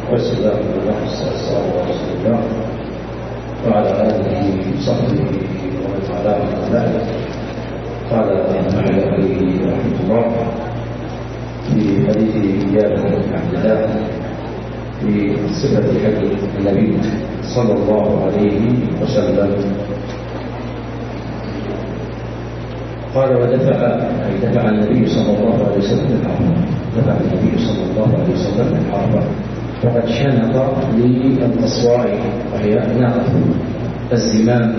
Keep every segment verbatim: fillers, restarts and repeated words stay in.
والسلام على رسول الله وعلى آله وصحبه ومن والاه أما بعد. قال الإمام عليه رحمه الله في حديث جابر بن عبد الله في صفة حج النبي صلى الله عليه وسلم قال: ودفع أي دفع النبي صلى الله عليه وسلم الحرب دفع النبي صلى الله عليه وسلم الحرب وقد شنق للقصواء وهي ناقة الزمام.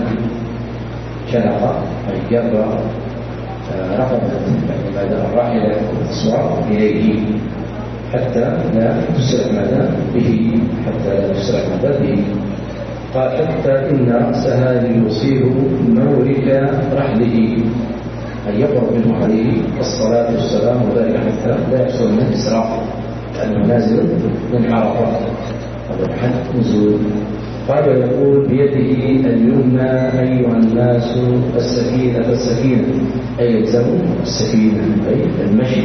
شنق أي جر رقبة بعد الراحلة القصواء إليه حتى لا تسرع ماذا به حتى لا تسرع ماذا به قال: حتى إن رأسها ليصيب مورك رحله، أن يقرب منه عليه الصلاة والسلام وذلك حتى لا يحصل من إسراف لأنه نازل من عرفات هذا حد نزول. قال: يقول بيده اليمنى أيها الناس السكينة السكينة أي يلزم السكينة أي المشي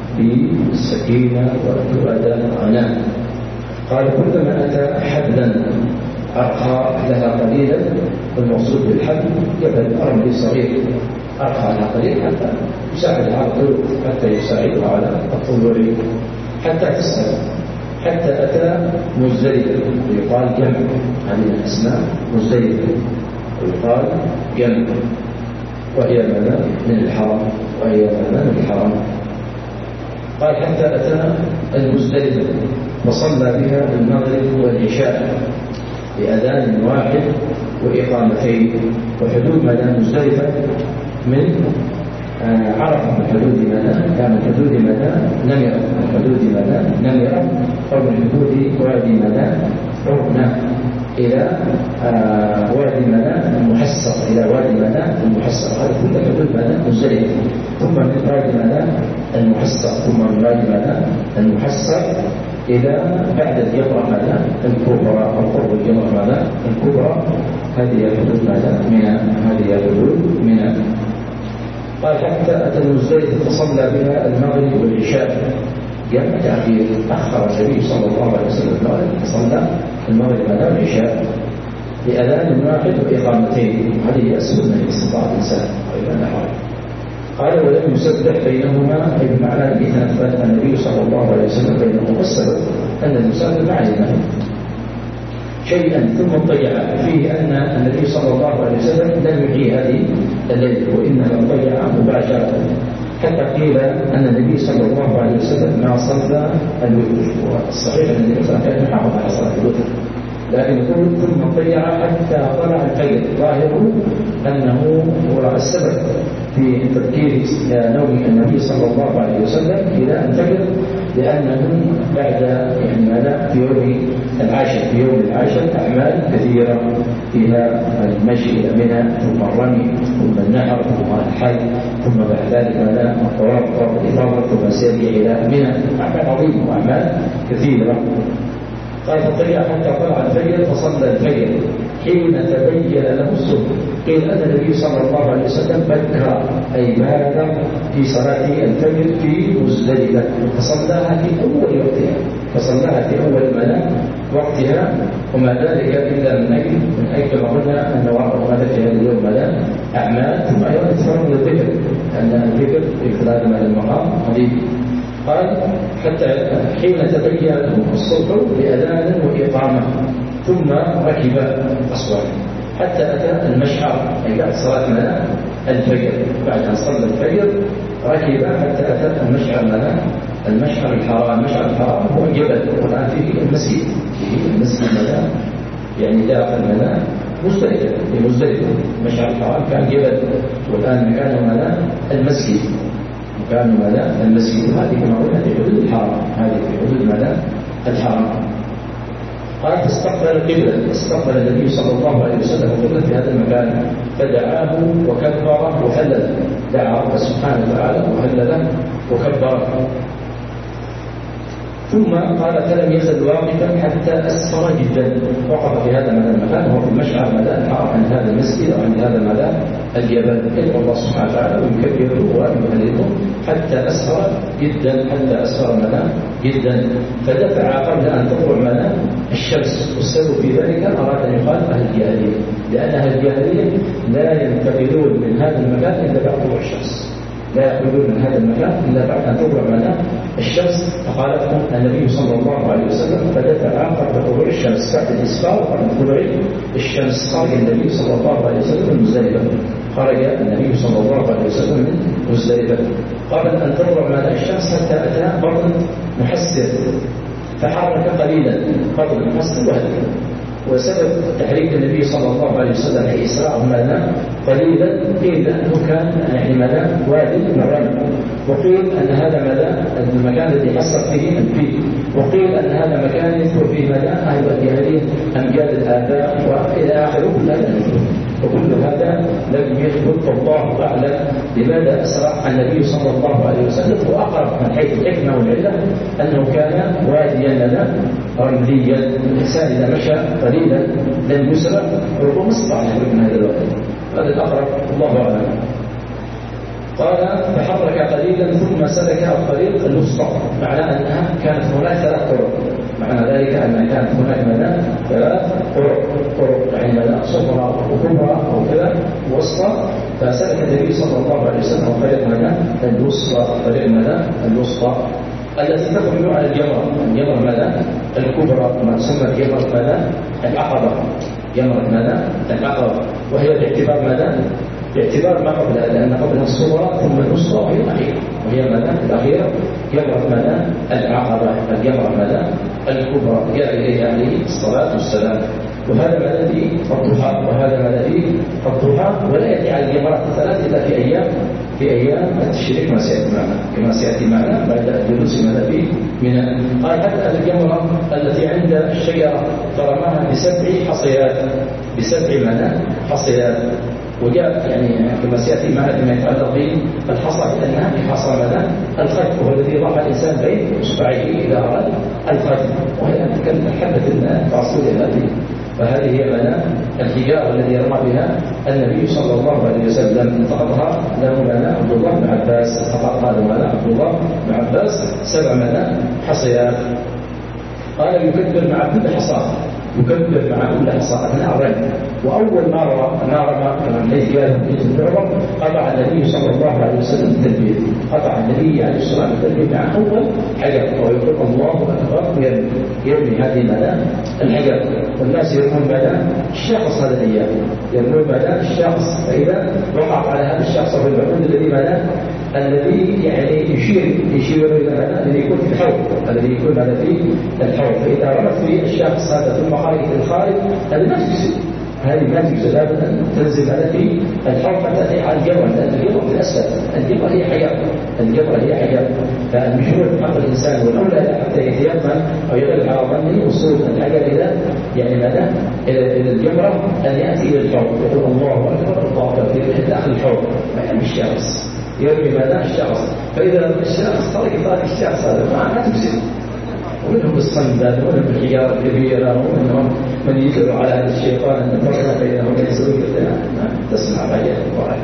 بالسكينة والتؤدى عنان. قال: كلما أتى حبلا أرخى لها قليلا، المقصود بالحبل جبل أرمل صغير أرخى لها قليلا حتى يساعد على الطلوع حتى يساعد على الطلوع حتى تسأل حتى أتى مزدلفة ويقال جمع هذه الأسماء مزدلفة ويقال جمع وهي ماذا من الحرم وهي ماذا من الحرم. قال: حتى أتى المزدلفة وصلى بها المغرب والعشاء بأذان واحد وإقامتين. وحدود ماذا مزدلفة من آه عرفة من حدود ماذا كان من حدود ماذا نمرة من حدود ماذا نمرة أو من حدود وادي ماذا عرنا إلى آه وادي ماذا المحصر إلى وادي ماذا المحصر. هذا كل حدود ماذا مزدلفة. ثم من وادي ماذا المحصر ثم من وادي ماذا المحصر إلى بعد الجمرة ماذا الكبرى أو قرب الجمرة ماذا الكبرى. هذه حدود ماذا منى هذه حدود منى. قال: حتى أتى المزدلفة فصلى بها المغرب والعشاء جمع تأخير أخر النبي صلى الله عليه وسلم فصلى المغرب والعشاء بأذان واحد وإقامتين. هذه السنة لاستطاعة الإنسان وإذا نحر. قال: ولم يسبح بينهما أي بمعنى يتنفذ النبي صلى الله عليه وسلم بينهما. والسبب أن الإنسان ما علم شيئا ثم اضطجع فيه أن النبي صلى الله عليه وسلم لم يحيي هذه الليلة وإنما اضطجع مباشرة حتى قيل أن النبي صلى الله عليه وسلم ما صلى الوتر. والصحيح أن النبي صلى الله عليه وسلم حافظ على صلاة الوتر لكن يقول ثم اضطجع حتى طلع الفجر. ظاهره أنه هو السبب في تذكير نوم النبي صلى الله عليه وسلم إلى الفجر لأنه بعد يعني ماذا في يوم العاشر في يوم العاشر أعمال كثيرة فيها المشي إلى منى ثم الرمي ثم النحر ثم الحج ثم بعد ذلك ماذا الطواف طواف الإفاضة ثم سير إلى منى. أعمال عظيمة وأعمال كثيرة. قال: فطلع حتى طلع الفجر فصلى الفجر حين تبين له الصبح. قيل أن النبي صلى الله عليه وسلم بكر أي بالغ في صلاة الفجر في مزدلفة فصلاها في أول وقتها فصلاها في أول ماذا وقتها. وما ذلك إلا من أجل من أجل ما قلنا أن وراء في هذا اليوم ماذا أعمال ثم أيضا تفرغ للذكر أن الذكر في خلال ماذا المقام قريب. قال: حتى حين تبين لهم الصبح بأذان وإقامة ثم ركب أصوات حتى أتى المشعر أي بعد صلاة ماذا الفجر. بعد أن صلى الفجر ركب حتى أتى المشعر ماذا المشعر الحرام. المشعر الحرام هو جبل والآن فيه المسجد فيه المسجد ماذا يعني داخل ماذا مزدلفة في مزدلفة. المشعر الحرام كان جبل والآن مكانه ماذا المسجد كانوا ماذا المسجد. هذه كما قلنا في حدود الحرم هذه في حدود ماذا الحرم. قال: فاستقبل القبلة استقبل النبي صلى الله عليه وسلم القبلة في هذا المكان فدعاه وكبر وهلل. دعا رب سبحانه وتعالى وهلل وكبر. ثم قال فلم يزل واقفا حتى أسفر جدا، وقف في هذا المكان وهو في المشعر مدى الحرم عند هذا المسجد أو عند هذا مدى الجبل، يدعو الله سبحانه وتعالى ويكبره ويهلله حتى أسفر جدا، حتى أسفر مدى جدا، فدفع قبل أن تطلع مدى الشمس. والسبب في ذلك أراد أن يقال أهل الجاهلية، لأن أهل الجاهلية لا ينتقلون من هذا المكان إلا بعد طلوع الشمس، لا يخرجون من هذا المكان إلا بعد أن تطلع مدى الشمس، فقالتهم النبي صلى الله عليه وسلم فدفع قبل طلوع الشمس، بعد الإسفار وقبل طلوع الشمس خرج النبي صلى الله عليه وسلم من مزدلفة، خرج النبي صلى الله عليه وسلم من مزدلفة قبل أن تطلع مدى الشمس حتى أتى بطن محسر، فحرك قليلا بطن محسر وهدف. وسبب تحريك النبي صلى الله عليه وسلم أي إسراء ماذا قليلا، قيل أنه كان يعني ماذا وادي من الرمل، وقيل أن هذا ماذا المكان الذي حصل فيه الفيل، وقيل أن هذا مكان يذكر فيه ماذا أهل الجاهلية أمجاد الآباء وإلى آخره، كل هذا يثبت، وكل هذا لم يثبت، والله أعلم لماذا أسرع النبي صلى الله عليه وسلم. وأقرب من حيث الحكمة والعلة أنه كان واديا ماذا رمليا، الإنسان إذا مشى قليلا لم يسرع ربما استطاع من هذا الوقت، هذا الأقرب الله أعلم. قال فحرك قليلا ثم سلك الطريق الوسطى، معنى أنها كانت هناك ثلاث طرق، معنى ذلك أن كانت هناك ماذا ثلاث طرق، طرق يعني ماذا صغرى وكبرى أو كذا وسطى، فسلك النبي صلى الله عليه وسلم الطريق ماذا الوسطى، الطريق ماذا الوسطى التي تخرج على الجمرة، الجمرة ماذا الكبرى، ما تسمى جمرة ماذا العقبة، جمرة ماذا العقبة، وهي باعتبار ماذا باعتبار ما قبلها، لأن قبلها الصغرى ثم الوسطى وهي الأخيرة، وهي ماذا الأخيرة جمرة ماذا العقبة، الجمرة ماذا الكبرى جاء إليه عليه الصلاة والسلام. وهذا ماذا في الضحى، وهذا ماذا في الضحى، ولا يأتي على الجمرات الثلاث إلا في أيام في أيام التشريق كما سيأتي معنا كما سيأتي معنا بعد الجلوس ماذا في من قال حتى الجمرة التي عند الشجرة فرماها بسبع حصيات، بسبع ماذا حصيات، وجاء يعني كما سيأتي معنا فيما يتعلق بالحصى لأنها حصى ماذا الخف، وهو الذي ضع الإنسان بين إصبعيه إذا أراد الخف، وهي كالحبة الفاصولة هذه، فهذه هي ماذا الحجارة الذي رمى بها النبي صلى الله عليه وسلم، فقطها له ماذا عبد الله بن عباس، فقطها له ماذا عبد الله بن عباس سبع ماذا حصيات. قال يكبر مع كل حصى، يكبر مع كل حصى أثناء الرمي. وأول ما رمى ما رمى كما حيث قال ابن عمر قطع النبي صلى الله عليه وسلم التلبية، قطع النبي عليه الصلاة والسلام التلبية مع أول حجر، ويقول الله أكبر ويرمي يرمي هذه ماذا الحجر، والناس يرمون ماذا الشخص هذا الأيام، يرمون ماذا الشخص، فإذا وقع على هذا الشخص في العمود الذي ماذا الذي يعني يشير يشير إلى هذا الذي يكون في الحوض، الذي يكون هذا في الحوض، فإذا رمت في الشخص هذا ثم خرج في الخارج هذا ما تجزي، هذه ما تجزي أبدا، تنزل هذا في الحوض حتى على الجبر، لأن الجبر في الأسفل، الجبر هي حجر، الجبر هي حجر، فالمشروع حق الإنسان والأولى حتى يتيقن أو يغلب على ظنه وصول الحجر إلى يعني ماذا إلى الجبرة أن يأتي إلى الحوض يقول الله أكبر الله أكبر في داخل الحوض ما يرمي الشخص، يرمي ماذا الشخص، فإذا الشخص طريق طريق الشخص هذا ما تجزي، ومنهم الصندل ومنهم الحجارة الكبيرة ومنهم من يجر على هذا الشيطان أن فرق بينهم يسوي تسمع بيان القرآن.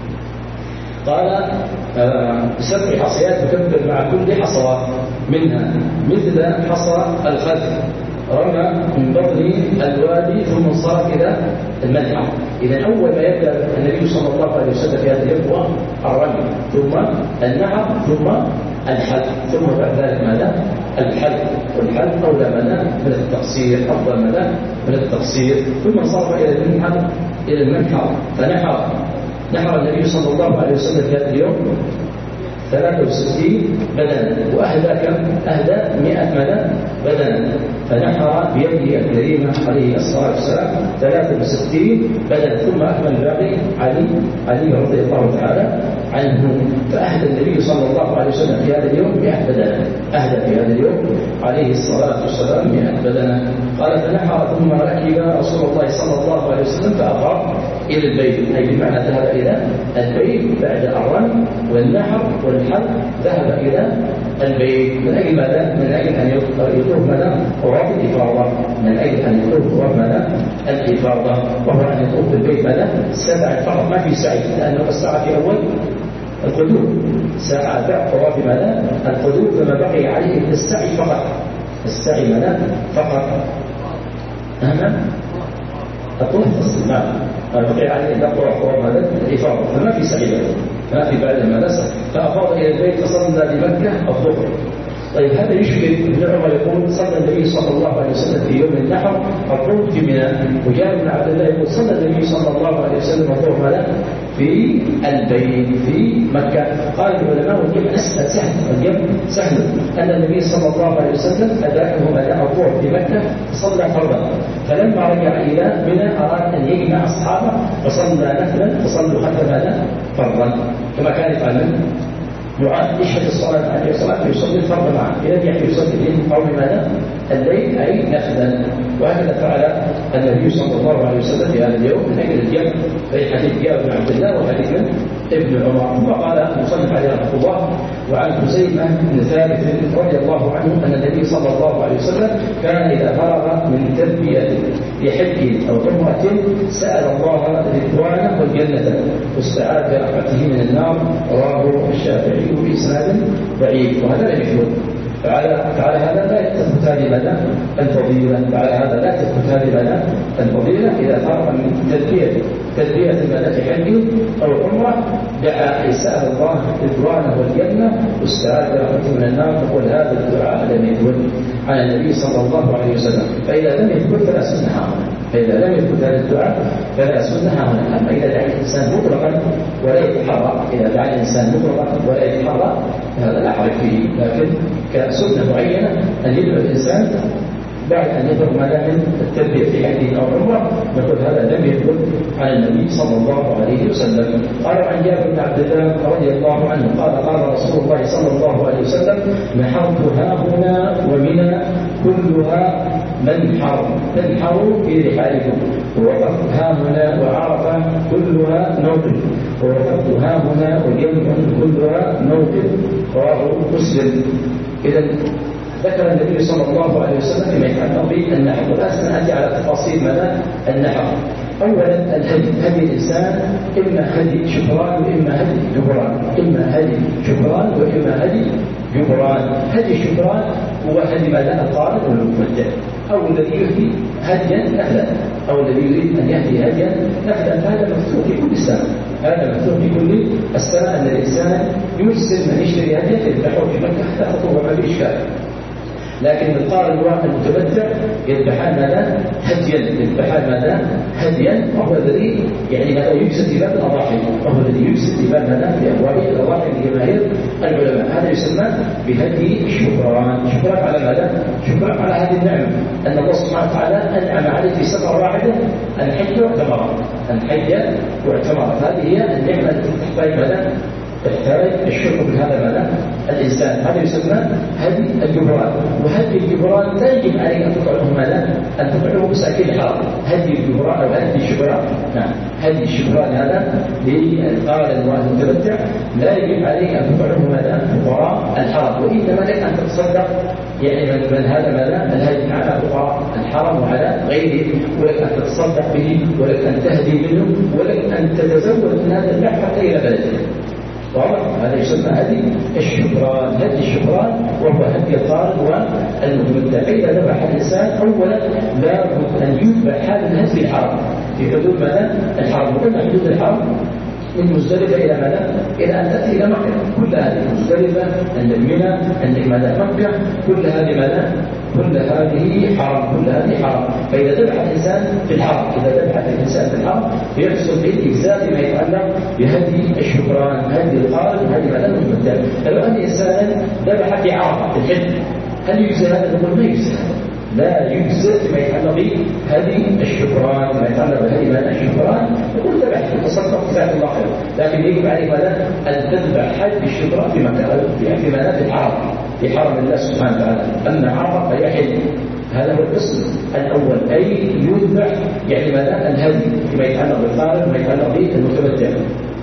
قال سبع حصيات تكبر مع كل حصى منها مثل حصى الخلف، رمى من بطن الوادي ثم انصرف إلى المنحر. إذا أول ما يبدأ النبي صلى الله عليه وسلم في هذا اليوم هو الرمي ثم النحر ثم الحلق، ثم بعد ذلك ماذا الحلق، والحلق أولى ماذا من التقصير، أفضل ماذا من التقصير، ثم انصرف إلى المنحر إلى المنحر فنحر نحر النبي صلى الله عليه وسلم في هذا اليوم ثلاثة وستين بدنا، وأهدى كم؟ أهدى مئة ماذا بدنا، فنحر بيده الكريمة عليه الصلاة والسلام ثلاثة وستين بدنا، ثم أكمل الباقي علي علي رضي الله تعالى عنه، فأهدى النبي صلى الله عليه وسلم في هذا اليوم مئة بدنا، أهدى في هذا اليوم عليه الصلاة والسلام مئة بدنا. قال فنحر ثم ركب رسول الله صلى الله عليه وسلم فأقر إلى البيت، أي بمعنى ذهب إلى البيت بعد الرمي والنحر والحلق، ذهب إلى البيت من أجل ماذا؟ من أجل أن يطوف ماذا؟ طواف الإفاضة، من أجل أن يطوف طواف ماذا؟ الإفاضة، وهو أن يطوف البيت ماذا؟ سبع فقط، ما في سعي، لأنه الساعة في أول القدوم، ساعة بعد طواف ماذا؟ القدوم، فما بقي عليه السعي فقط، السعي ماذا؟ فقط. أهم الطواف الصلاة، ما بقي عليه إلا طواف ماذا؟ الإفاضة، فما في سعي بعد، ما في بعد المدرسة، فأفاض إلى البيت فصلى بمكة الظهر. طيب هذا يشكل. ابن عمر يقول صلى النبي صلى الله عليه وسلم في يوم النحر الظهر في منى، وجابر بن عبد الله يقول صلى النبي صلى الله عليه وسلم الظهر ماذا؟ في البيت في مكة. قال العلماء والجمع أسهل سهل، الجمع سهل، أن النبي صلى الله عليه وسلم أدركه ماذا؟ الظهر في مكة فصلى فرضا، فلما رجع إلى منى أراد أن يجمع أصحابه فصلى نفلا فصلوا خلف ماذا؟ فرضا، كما كان يفعل معاذ يشهد الصلاة عليه الصلاة يصلي الفرض معه، إذا يأتي يصلي في قوم ماذا؟ الليل أي نفلا. وهكذا فعل النبي صلى الله عليه وسلم في هذا اليوم من أجل الجمع في حديث جابر بن عبد الله وحديث ابن عمر. ثم قال المصنف عليه رحمه الله: وعن حسيمة بن ثابت رضي الله عنه أن النبي صلى الله عليه وسلم كان إذا فرغ من تلبية لحج أو عمرة سأل الله رضوانه والجنة واستعاذ برحمته من النار. رواه الشافعي بإسناد ضعيف، وهذا لا يشهد. فعلى فعلى هذا لا تثبت هذه ماذا؟ الفضيلة. فعلى هذا لا تثبت هذه ماذا؟ الفضيلة إذا فرغ من تلبية تلبية ماذا؟ في حج أو عمرة دعا سأل الله رضوانه والجنة واستعاذ برحمته من النار، تقول هذا الدعاء لم يثبت عن النبي صلى الله عليه وسلم. فإذا لم يثبت فلا سنة هنا، فإذا لم يثبت هذا الدعاء فلا سنة هنا. أما إذا دعا الإنسان مطلقا ولا يتحرى، إذا دعا الإنسان مطلقا ولا يتحرى هذا لا حرج فيه، لكن كسنة معينة أن يدعو الإنسان بعد أن يفرغ ماذا؟ من التلبية في حج أو عمرة، نقول هذا لم يثبت عن النبي صلى الله عليه وسلم. قال عن جابر بن عبد الله رضي الله عنه قال: قال رسول الله صلى الله عليه وسلم: نحرت هاهنا ومنى كلها منحر، تنحروا في رحالكم، ووقفت هاهنا وعرفة كلها موقف، ووقفت هاهنا وجمع كلها موقف. رواه مسلم. إذا ذكر النبي صلى الله عليه وسلم فيما يتعلق بالنحر، والآن سنأتي على تفاصيل ماذا؟ النحر. أولا الهدي، هدي الإنسان إما هدي شكران وإما هدي جبران، إما هدي شكران وإما هدي جبران. هدي شكران هو هدي ماذا؟ القارن والمتمتع، أو الذي يهدي هديا نفلا، أو الذي يريد أن يهدي هديا نفلا. هذا مفتوح في كل سنة، هذا مفتوح في كل السنة أن الإنسان يرسل من يشتري هديا يذبحه في مكة حتى تطوع ما في إشكال. لكن القارن المتمتع يذبحان ماذا؟ هديا، يذبحان ماذا؟ هديا، وهو الذي يعني ماذا؟ يجسد في باب الأضاحي، وهو الذي يجسد في باب ماذا؟ في أبواب الأضاحي لجماهير العلماء. هذا يسمى بهدي الشكران. شكرا على ماذا؟ شكرا على هذه النعمة، أن الله سبحانه وتعالى أنعم عليه في سفرة واحدة أن حج واعتمر، أن حج واعتمر. هذه هي النعمة التي تحتاج ماذا؟ تحتاج الشكر بهذا ماذا؟ الإنسان. هذا يسمى هدي الجبران. وهدي الجبران لا يجب عليك أن تطعمه ماذا؟ أن تطعمه مساكين الحرام. هدي الجبران أو هدي الشكران، نعم، هدي الشكران هذا للقارن والمتمتع لا يجب عليك أن تطعمه ماذا؟ فقراء الحرم، وإنما لك أن تتصدق يعني من, من هذا ماذا؟ الهدي على فقراء الحرم وعلى غيره، ولك أن تتصدق به، ولك أن تهدي منه، ولك أن تتزود من هذا اللحم حتى إلى بلدك. واضح؟ هذا يسمى هدي الشكران. هدي الشكران وهو هدي القارن والمتمتع. إذا ذبح الإنسان أولا لابد أن يذبح هذا الهدي الحرم في حدود ماذا؟ الحرم. وقلنا حدود الحرم من مزدلفة إلى ماذا؟ إلى أن تأتي إلى مكة. كل هذه مزدلفة، عندك منى، عندك ماذا؟ مكة، كل هذه ماذا؟ كل هذه حرم، كل هذه حرم. فإذا ذبح الإنسان في الحرم، إذا ذبح الإنسان في الحرم فيحصل به الإجزاء بما يتعلق بهدي الشكران، هدي القارن وهدي ماذا؟ المتمتع. فلو أن إنسانا ذبح في عرفة في الحج، هل يجزى هذا؟ نقول ما يجزى، لا يجزى بما يتعلق بهدي الشكران، ما يتعلق بهدي ماذا؟ الشكران. يقول ذبح تصدق جزاك الله خير، لكن يجب عليك ماذا؟ أن تذبح هدي الشكران في مكة، في ماذا؟ في الحرم، في حرم الله سبحانه وتعالى. أما عرفة فيحل. هذا هو القسم الأول، أي يذبح يعني ماذا؟ الهدي فيما يتعلق بالقارن وما يتعلق بالمتمتع.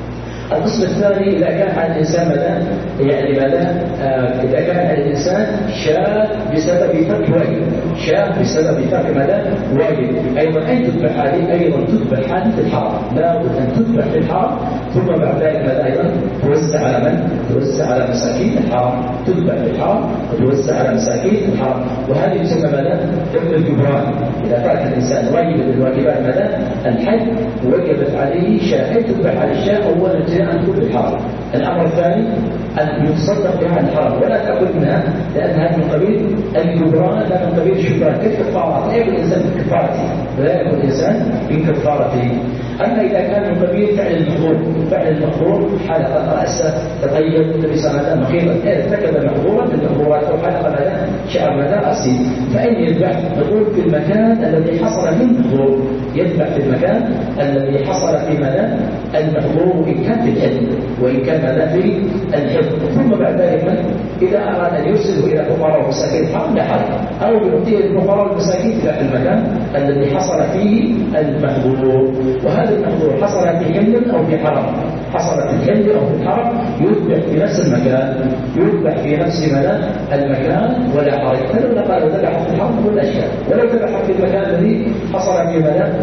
القسم الثاني إذا كان على الإنسان ماذا؟ يعني ماذا؟ آه إذا كان على الإنسان شاة بسبب ترك واجب، شاة بسبب ترك ماذا؟ واجب، أيضا أن تذبح هذه أيضا تذبح هذه في الحرم، لا بد أن تذبح في الحرم، ثم بعد ذلك ماذا أيضا؟ توزع على من؟ توزع على مساكين الحرم، تذبح في الحرم وتوزع على مساكين الحرم، وهذه تسمى ماذا؟ ابن الجبران. إذا ترك الإنسان واجب من الواجبات ماذا؟ الحج، وجبت عليه شاة، أي تذبح على الشاة أولا ابتداء تكون في الحرم. الأمر الثاني أن يتصدق بها عن الحرم ولا تأكل منها، لأن هذه من قبيل الجبران، لا من قبيل الشكران، كالكفارات، لا يكون الإنسان من كفارته، لا يكون الإنسان من كفارته. أما إذا كان من قبيل فعل المحظور، فعل المحظور حلق رأسه، تطيب، لبس ماذا مخيطا، ارتكب محظورا من المحظورات أو حلق ماذا شعر ماذا رأسه، فإن يذبح نقول في المكان الذي حصل فيه المحظور، يذبح في المكان الذي حصل في ماذا المحظور، وإن كان في الحل وإن كان ماذا في الحل، ثم بعد ذلك من إذا أراد أن يرسله إلى فقراء ومساكين الحرم لا حرج، أو يعطيه الفقراء والمساكين في المكان الذي حصل فيه المحظور. وهذا المحظور حصل في حل أو في حرم، حصل في الحل أو في الحرم يذبح في نفس المكان، يذبح في نفس ماذا المكان ولا حرج. فلو قال ذبح في الحرم كل أشياء، ولو ذبح في المكان الذي حصل في ماذا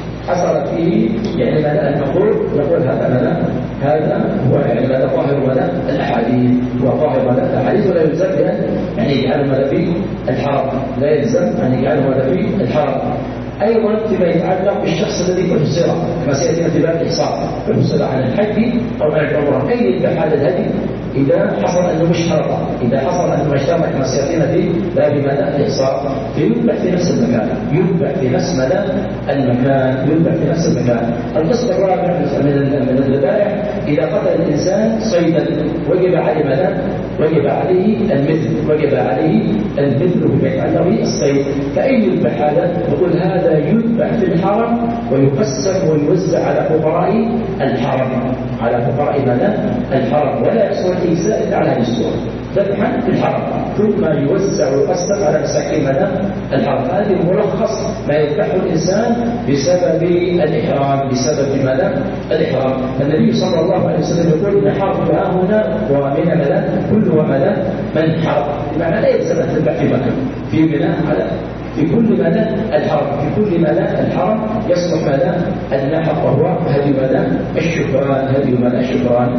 حصل فيه يعني ماذا المحظور، نقول هذا ماذا هذا هو يعني ماذا ظاهر ماذا الأحاديث، وظاهر ماذا الأحاديث، ولا يلزم بأن يعني يجعل ماذا في الحرم، لا يلزم أن يجعل ماذا في الحرم. أيضا فيما يتعلق بالشخص الذي أحصر، كما سيأتينا في باب الإحصار، أحصر عن الحج أو عن العمرة، كي يذبح هذا الهدي إذا حصل أنه مش شرط، إذا حصل أنه مش شرط كما سيأتينا في باب ماذا الإحصار، فيذبح في نفس المكان، يذبح في نفس ماذا المكان، يذبح في نفس المكان. القسم الرابع من من الذبائح إذا قتل الإنسان صيدا وجب عليه ماذا؟ وجب عليه المثل، وجب عليه المثل بما يتعلق بالصيد، فإن يذبح هذا نقول هذا يذبح في الحرم ويقسم ويوزع على فقراء الحرم، على فقراء ماذا الحرم، ولا يحصل الإجزاء على هذه الصورة، ذبحا في الحرم ثم يوزع ويقسم على مساكين ماذا الحرم. هذه ملخص ما يذبحه الإنسان بسبب الإحرام، بسبب ماذا الإحرام. النبي صلى الله عليه وسلم يقول نحرت ها هنا ومن ماذا كلها ماذا منحر، بمعنى لا يلزم أن تذبح في مكة، في بناء على في كل ماذا الحرم، في كل ماذا الحرم يصلح ماذا النحر، وهو هدي ماذا الشكران، هدي ماذا الشكران.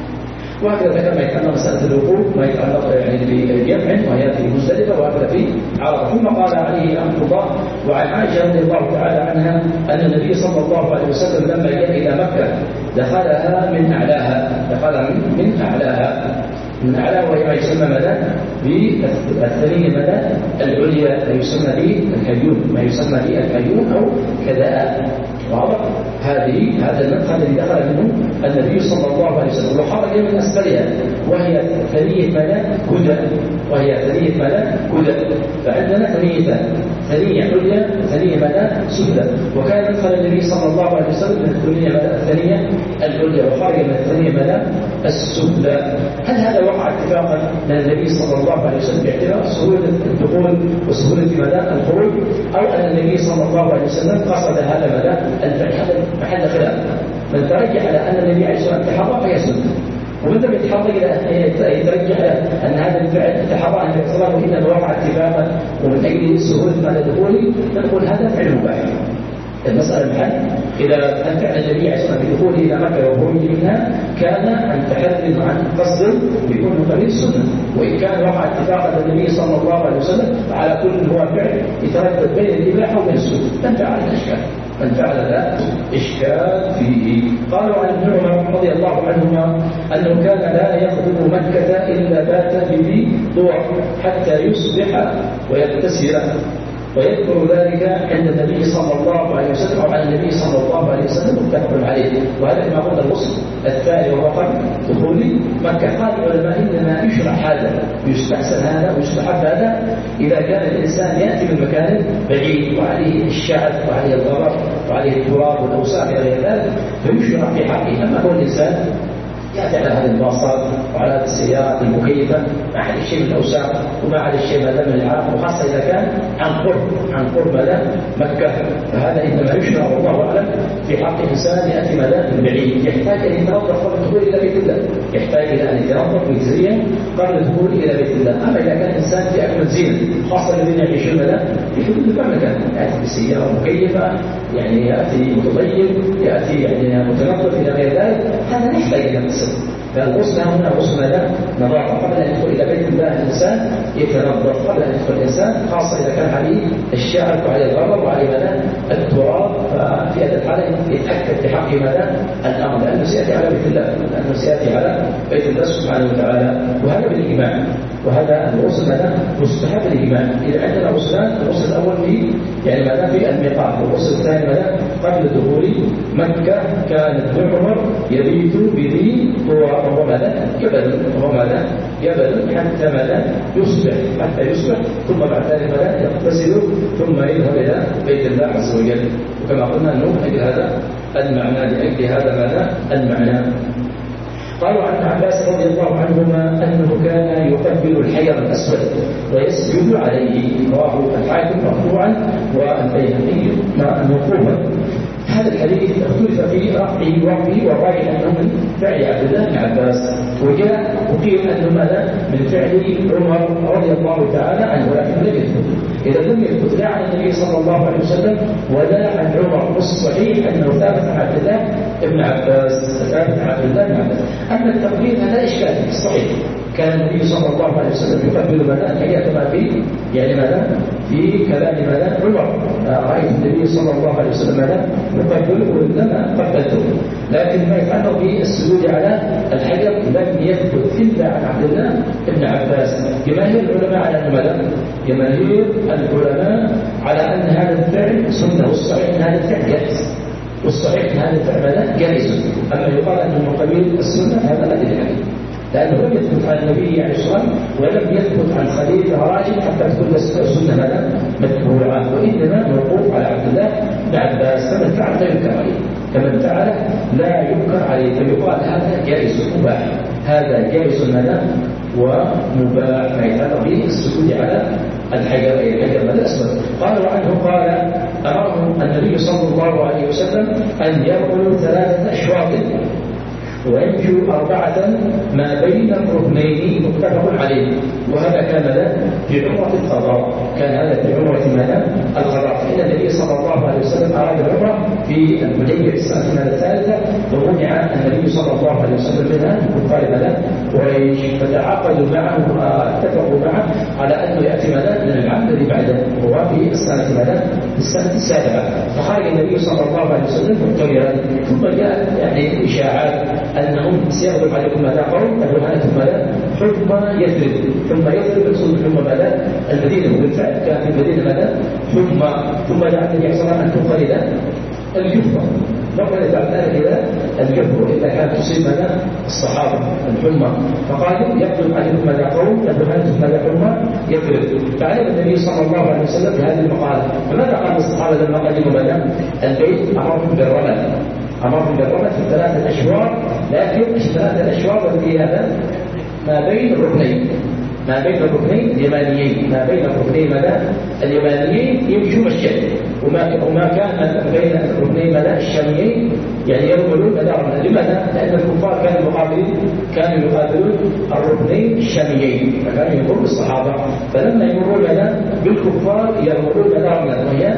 وهكذا كما يتعلق مسألة الوقوف ما يتعلق يعني بالجمع وهي في مزدلفة، وهكذا في عرفة. ثم قال عليه رحمه الله وعن عائشة رضي الله تعالى عنها أن النبي صلى الله عليه وسلم لما جاء إلى مكة دخلها من أعلاها، دخلها من أعلاها من أعلاها وهي ما يسمى ماذا بالثنية ماذا العليا، ما يسمى بالحيون، ما يسمى بالحيون أو كذا. واضح؟ هذه هذا المدخل الذي دخل منه النبي صلى الله عليه وسلم، وخرج من أسفلها وهي ثنية ماذا هدى، وهي ثنية ماذا هدى. فعندنا ثنيتان، ثنية عليا ثنية ماذا سفلى، وكان مدخل النبي صلى الله عليه وسلم من الثنية ماذا الثنية العليا، وخرج من الثنية ماذا السفلى. هل هذا وقع اتفاقا من النبي صلى الله عليه وسلم باعتبار سهولة الدخول وسهولة ماذا الخروج، أو أن النبي صلى الله عليه وسلم قصد هذا ماذا الفعل؟ هذا محل خلاف. من ترجح على أن النبي عليه الصلاة والسلام تحرى فهي سنة، ومن لم يتحرى إلى يترجح على أن هذا الفعل تحرى أن يحصله إنما وقع اتفاقا ومن أجل سهولة ماذا دخوله، نقول هذا فعل مباح. المسألة محل إذا كان فعل النبي عليه الصلاة والسلام بدخوله إلى مكة وخروجه منها كان عن تحرز عن قصد ويكون من قبيل السنة، وإن كان وقع اتفاقا النبي صلى الله عليه وسلم على كل هو فعل يتردد بين الإباحة وبين السنة، من فعل الأشكال من فعل ذا إشكال فيه. قالوا عن ابن عمر رضي الله عنهما أنه كان لا يخدم مكة إلا بات بذي ضوع حتى يصبح ويغتسل، ويذكر ذلك عند النبي صلى الله عليه وسلم أو عن النبي صلى الله عليه وسلم متفق عليه. وهذا كما قلنا الوصف الثاني وهو قبل دخول مكة. قال العلماء إنما يشرع هذا، يستحسن هذا ويستحب هذا إذا كان الإنسان يأتي من مكان بعيد وعليه الشعث وعليه الغبر وعليه التراب والأوساخ إلى غير ذلك، فيشرع في حقه. أما هو الإنسان يأتي على هذه الباصات وعلى هذه السيارات المكيفة ما عاد شيء من الأوساخ وما عاد شيء ماذا من العرق، وخاصة إذا كان عن قرب عن قرب ماذا مكة. فهذا إنما يشرع والله أعلم في حق إنسان يأتي ماذا من بعيد، يحتاج أن يتنظف قبل الدخول إلى بيت الله، يحتاج إلى أن يتنظف ويزين قبل الدخول إلى بيت الله. أما إذا كان إنسان في أكمل زينة، خاصة الذين يعيشون ماذا في كل مكان، يأتي بسيارة مكيفة، يعني يأتي متطيب، يأتي يعني متنظف إلى غير ذلك، هذا يحتاج إلى الغسل. فالغسل هنا غسل ماذا؟ نظافة. قبل أن يدخل إلى بيت الله الإنسان يتنظف، قبل أن يدخل الإنسان، خاصة إذا كان عليه الشعر وعليه الغضب وعليه ماذا؟ التراب. ففي هذه الحالة يتأكد في حقه ماذا؟ الأمر، لأنه سيأتي على بيت الله، لأنه سيأتي على بيت الله سبحانه وتعالى. وهذا بالإجماع، وهذا الغسل ماذا؟ مستحب الإجماع. إذا عندنا غسلان، الغسل الأول في يعني ماذا؟ في الميقات، والغسل الثاني ماذا؟ قبل دخول مكة. كانت ابن عمر يبيت بذي وهو ماذا؟ جبل، وهو ماذا؟ جبل حتى ماذا؟ يصبح، حتى يصبح، ثم بعد ذلك ماذا؟ يغتسل ثم يذهب إلى بيت الله عز وجل. وكما قلنا أنه أجل هذا المعنى، لأجل هذا ماذا؟ المعنى. قالوا عن عباس رضي الله عنهما أنه كان يقبل الحجر الأسود ويسجد عليه، رواه الحاكم مرفوعا والبيهقي موقوفا. هذا الحديث اختلف في رفعه ووقفه، والراجح انه من فعل عبد الله بن عباس، وجاء وقيل انه ماذا؟ من فعل عمر رضي الله تعالى عنه، ولكن لم يثبت. اذا لم يثبت لا عن النبي صلى الله عليه وسلم ولا عن عمر، والصحيح انه ثابت عن عبد الله بن عباس، ثابت عن عبد الله بن عباس. اما التقبيل هذا اشكال في الصحيح، كان النبي صلى الله عليه وسلم يقبل ماذا؟ الحقيقه كما في يعني ماذا؟ في كلام ماذا؟ عمر، رايت النبي صلى الله عليه وسلم ماذا؟ يقبل ولما قبلته. لكن ما يتعلق بالسجود على الحجر لم يثبت الا عن عبد الله بن عباس. جماهير العلماء على ان ماذا؟ جماهير العلماء على ان هذا الفعل سنه، والصحيح ان هذا الفعل جائز، والصحيح ان هذا الفعل ماذا؟ جائز. اما يقال انه من قبيل السنه هذا لا دليل عليه، لأنه لم يثبت عن النبي عليه الصلاة والسلام ولم يثبت عن خليل راشد حتى تكون السنة ماذا؟ متبوعة، وإنما موقوف على عبد الله بن عباس. فمن فعل لا ينكر عليه، كمن فعل لا ينكر عليه، فيقال هذا جائز مباح، هذا جائز ماذا؟ ومباح. ما يتعلق به السجود على الحجر، أي الحجر ماذا؟ الأسود. قال وعنه قال أمرهم النبي صلى الله عليه وسلم أن يرملوا ثلاثة أشواط ويمشوا أربعة ما بين الركنين، متفق عليه. وهذا كان ماذا؟ في عمرة القضاء، كان هذا في عمرة ماذا؟ القضاء. فإن النبي صلى الله عليه وسلم أراد العمرة في الحديبية في السنة الثالثة، ومنع النبي صلى الله عليه وسلم منها كفار ماذا؟ قريش، فتعاقدوا معه، اتفقوا معه على أنه يأتي ماذا؟ من العام الذي بعده، وهو في السنة ماذا؟ في السنة السابعة. فخرج النبي صلى الله عليه وسلم مؤتمرا، ثم جاءت يعني إشاعات أنهم سيغلب عليكم ماذا؟ قوم أدوهانكم ماذا؟ حكم يثرب، ثم يثرب يقصد حكم ماذا؟ المدينة. وبالفعل كان في المدينة ماذا؟ حكم، ثم دعا النبي صلى الله عليه وسلم أن تنقل إلى الجفة، نقل بعد ذلك إلى الجفة إذا كانت تصيب ماذا؟ الصحابة الحمى، فقالوا يغلب عليكم ماذا؟ قوم أدوهانكم ماذا؟ حكم يثرب. فعلم النبي صلى الله عليه وسلم بهذه المقالة. فماذا قال الصحابة لما قدموا ماذا؟ البيت؟ أمرهم بالرمل، أمرهم بالرمل في ثلاثة أشواط، لكن الثلاثة أشواط التي هذا ما بين الركنين، ما بين الركنين اليمانيين، ما بين الركنين ماذا؟ اليمانيين يمشوا مشيا، وما وما كان بين الركنين ماذا؟ الشاميين يعني يرملون مدارنا. لماذا؟ لأن الكفار كانوا مقابلين، كانوا يقابلون الركنين الشاميين، فكانوا يمرون بالصحابة، فلما يمرون ماذا؟ بالكفار يرملون مدارنا، وهي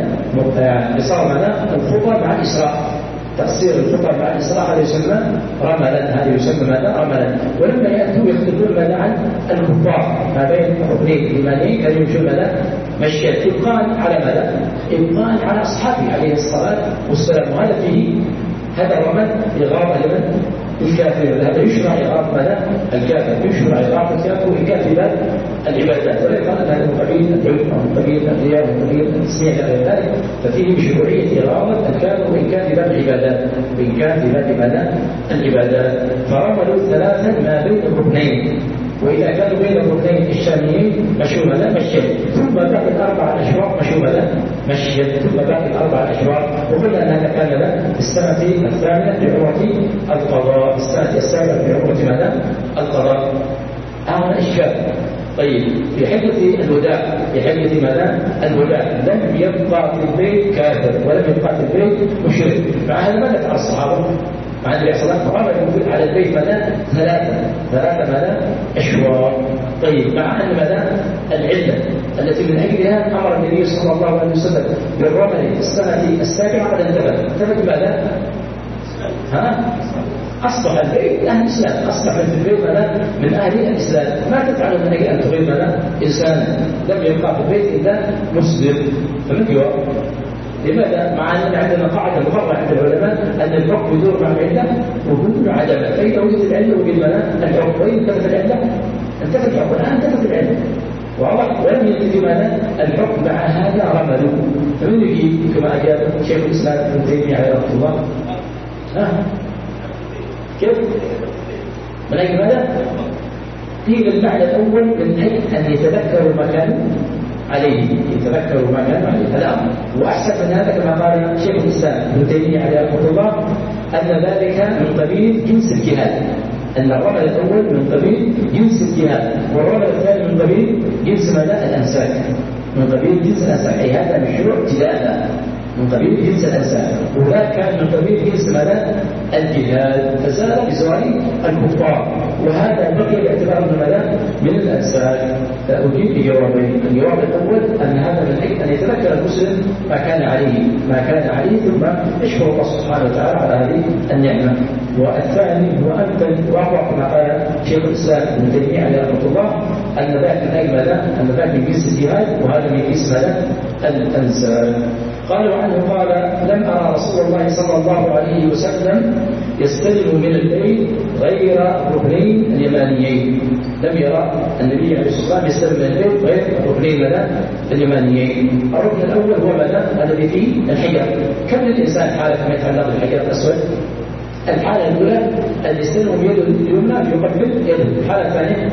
صار ماذا؟ الخطى مع الإسراء، تقصير الخطى مع الإسراء هذا يسمى رملا، هذا يسمى ماذا؟ رملا. ولما يأتوا يختلفون ماذا؟ عن الكفار ما بين الركنين الإيمانيين كانوا يمشون ماذا؟ مشيا، إبقاء على ماذا؟ إبقاء على أصحابه عليه الصلاة والسلام. وهذا فيه هذا الرمل إغاظة لمن؟ الكافر. هذا يشرع إغاظة ماذا؟ الكافر، يشرع إغاظة الكافر وإن كان في باب العبادات، ولا يقال أن هذا قبيل العلم أو قبيل الرياض أو قبيل التسمية إلى ذلك، ففيه مشروعية إغاظة الكافر وإن كان في باب العبادات، وإن كان في باب ماذا؟ العبادات. فرملوا ثلاثا ما بين الركنين، وإذا كانوا بين الركنين الشاميين مشوا ماذا؟ مشيا، ثم بعد أربع أشواط مشوا ماذا؟ مشيا. أشهر ثم باقي الأربعة أشهر، وقلنا أن هذا كان له في السنة الثامنة بعمرة القضاء، السنة السابعة بعمرة ماذا؟ القضاء. هذا إشكال. طيب في حجة الوداع، في حجة ماذا؟ الوداع لم يبقى في البيت كافر ولم يبقى في البيت مشرك، مع هذا ماذا فعل الصحابة؟ مع النبي صلى الله عليه وسلم رمى على البيت ماذا؟ ثلاثة ثلاثة ماذا؟ أشواط. طيب مع أن ماذا؟ العلة التي من أجلها أمر النبي صلى الله عليه وسلم بالرمل في السنة السابعة قد انتبه انتبه ماذا؟ ها؟ أصبح البيت أهل الإسلام، أصبح في البيت ماذا؟ من أهل الإسلام. ما تفعل من أجل أن تغير ماذا؟ إنسان لم يبقى في البيت إلا مسلم. فمن يوم لماذا؟ مع أن عندنا قاعدة مقررة عند العلماء أن الحكم يدور مع العلة وجود عدمه، فإذا وجدت العلة وجد ماذا؟ الحكم، وإن انتفت العلة انتفت الحكم، الآن انتفت العلة واضح، ولم ينتفي ماذا؟ الحكم مع هذا رمله. فمن يجيب كما أجاب شيخ الإسلام ابن تيمية عليه رحمه الله؟ ها؟ كيف؟ من أجل ماذا؟ قيل المعنى الأول من أجل أن يتذكروا ما كانوا عليه، يتذكروا ما كانوا عليه. الأمر وأحسن من هذا كما قال شيخ الإسلام ابن تيمية عليه رحمه الله أن ذلك من قبيل جنس الجهاد، أن الرمل الأول من قبيل جنس الجهاد، والرمل الثاني من قبيل جنس ماذا؟ الأنساك، من قبيل جنس الأنساك، أي هذا مشروع ابتداء من قبيل جنس الأنساب، وذاك كان من قبيل جنس ماذا؟ الجهاد، فزال بزوال الكفار، وهذا بقي باعتبار من ماذا؟ من الأنساب. فأجيب بجوابين. الجواب الأول أن هذا من أجل أن يتذكر المسلم ما كان عليه ما كان عليه ثم يشكر الله سبحانه وتعالى على هذه النعمة. والثاني هو أن وأقوى كما قال شيخ الإسلام ابن تيمية عليه رحمه الله أن ذاك من أجل ماذا؟ أن ذاك من جنس الجهاد وهذا من جنس ماذا؟ الأنساب. قال عنه قال لم أرى رسول الله صلى الله عليه وسلم يستلم من البيت غير الركنين اليمانيين. لم يرى النبي عليه الصلاة والسلام يستلم من البيت غير الركنين ماذا؟ اليمانيين. الركن الأول هو ماذا؟ الذي فيه الحجر. كم للإنسان حالة ما يتعلق بالحجر الأسود؟ الحالة الأولى أن يستلم يده اليمنى يقبل يده. الحالة الثانية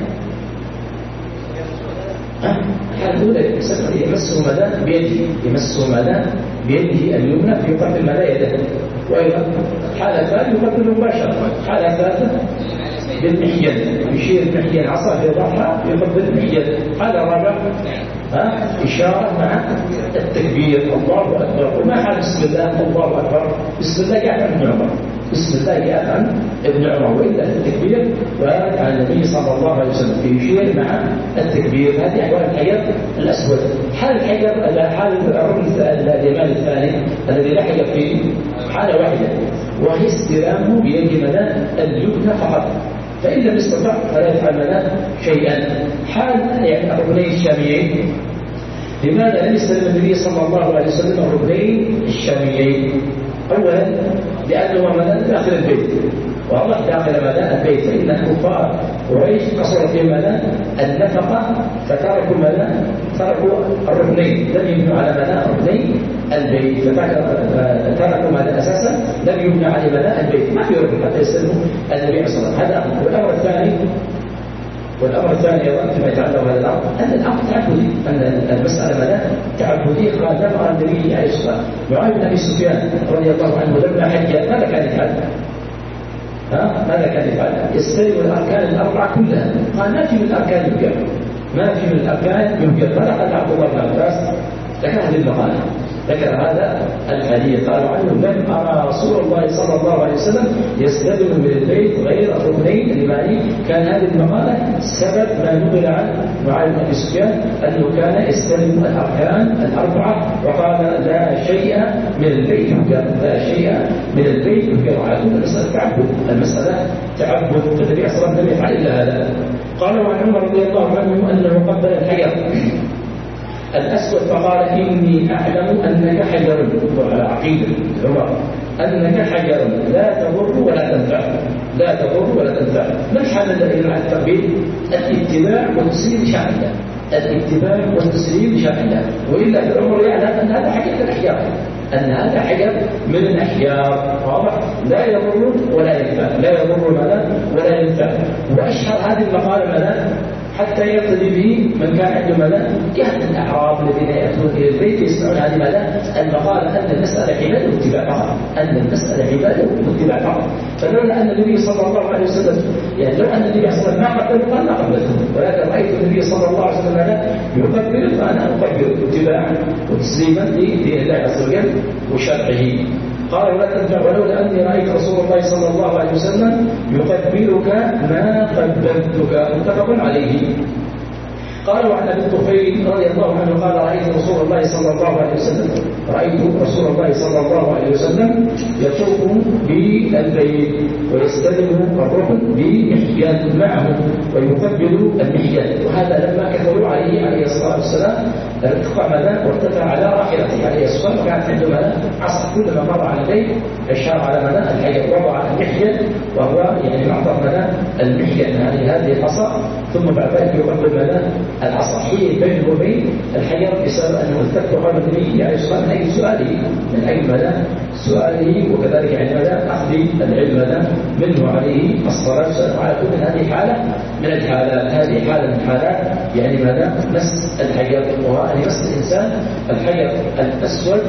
الحالة الأولى يمسه ماذا؟ بيده، يمسه ماذا؟ بيده اليمنى يقبل ماذا؟ يده. وأيضا الحالة الثانية يقبل مباشرة. الحالة الثالثة بالمحيط، يشير المحيط عصا في ظهرها يقبل المحيط. الحالة الرابعة ها إشارة مع التكبير الله أكبر. وما حال بسم الله الله أكبر؟ بسم الله قاعد عن ابن عمر، بسم الله قاعد عن ابن عمر، وإلا التكبير وارد عن النبي صلى الله عليه وسلم يشير مع التكبير. هذه أحوال الحجر الأسود. حال الحجر حال الركن اليماني الثاني الذي لا حجر فيه حالة واحدة، وهي استلامه بيد ماذا؟ اليمنى فقط، فإن لم يستطع فلا يفعل ماذا؟ شيئا. حال يعني الركنين الشاميين، لماذا لم يستلم النبي صلى الله عليه وسلم الركنين الشاميين؟ أولا لأنه ماذا؟ داخل البيت، واضح داخل ماذا؟ البيت، فإن الكفار قريش قصروا في ماذا؟ النفقة، فتركوا ماذا؟ تركوا الركنين، لم يبنوا على ماذا؟ ركنين البيت، فتركوا ماذا؟ أساسا لم يبنى على ماذا؟ البيت، ما في ركن حتى يستلموا النبي صلى الله عليه وسلم. هذا أمر. والأمر الثاني والأمر الثاني أيضا فيما يتعلق بهذا الأمر أن الأمر تعبدي، أن المسألة ماذا؟ تعبدي. قال نفر النبي عليه الصلاة والسلام معاذ بن أبي سفيان رضي الله عنه لما حج ماذا كان يفعل؟ ها؟ ماذا كان يفعل؟ يستلم الأركان الأربعة كلها. قال ما في من الأركان يبقى، ما في من الأركان يبقى. ماذا قال عبد الله بن عباس؟ ذكر هذه المقالة، ذكر هذا الحديث. قالوا عنه لم أرى رسول الله صلى الله عليه وسلم يستلم من البيت غير الركنين اليماني. كان هذه المقالة سبب ما نقل عن معاذ بن أبي سفيان أنه كان يستلم الأركان الأربعة، وقال لا شيء من البيت يبقى، لا شيء من البيت يبقى. وعلى كل المسألة تعبد، المسألة تعبد، فالنبي صلى الله عليه وسلم لم يفعل إلا هذا. قالوا عن عمر رضي الله عنه أنه قبل الحجر الأسود فقال إني أعلم أنك حجر، على عقيدة عمر أنك حجر لا تضر ولا تنفع، لا تضر ولا تنفع. ما الحال الذي مع التقبيل؟ الاتباع والتسليم لشرع الله، الاتباع والتسليم لشرع الله. وإلا في العمر يعلم أن هذا حجر من الأحجار، أن هذا حجر من الأحجار، واضح؟ لا يضر ولا ينفع، لا يضر ماذا؟ ولا ينفع. وأشهر هذه المقالة ماذا؟ حتى يقتدي به من كان عنده ماذا؟ كهن الأعراب الذين يأتون إلى البيت يسمعون هذه ماذا؟ المقالة أن المسألة عبادة واتباع فقط، أن المسألة عبادة واتباع فقط. فلولا أن النبي صلى الله عليه وسلم يعني لو أن النبي صلى الله عليه وسلم ما قبل قال ما قبلته، ولكن رأيت النبي صلى الله عليه وسلم ماذا؟ يقبل فأنا أقبل اتباعا وتسليما لدين الله عز وجل وشرعه. قال ولا تنفع ولولا أني رأيت رسول الله صلى الله عليه وسلم يقبلك ما قبلتك، متفق عليه. قال وعن ابي الطفيل رضي الله عنه قال رأيت رسول الله صلى الله عليه وسلم رأيت رسول الله صلى الله عليه وسلم يطوف بالبيت ويستلم الركن بمحيان معه ويقبل المحيان، وهذا لما كثروا عليه عليه الصلاة والسلام ارتفع ماذا؟ وارتفع على راحلته عليه الصلاة والسلام، وكانت عنده ماذا؟ عصا، كلما مر على البيت أشار على ماذا؟ الحجر، وضع المحيان وهو يعني معطف ماذا؟ المحيان يعني هذه العصا، ثم بعد ذلك يقبل ماذا؟ العصا حين بينه وبين الحجر بسبب أنه التفت قبل النبي عليه الصلاة والسلام من أجل سؤاله من أجل ماذا؟ سؤاله وكذلك يعني ماذا؟ أخذ العلم ماذا؟ منه عليه الصلاة والسلام. على كل هذه حالة من الحالات، هذه حالة من الحالات يعني ماذا؟ مس الحجر، وهو مس الإنسان الحجر الأسود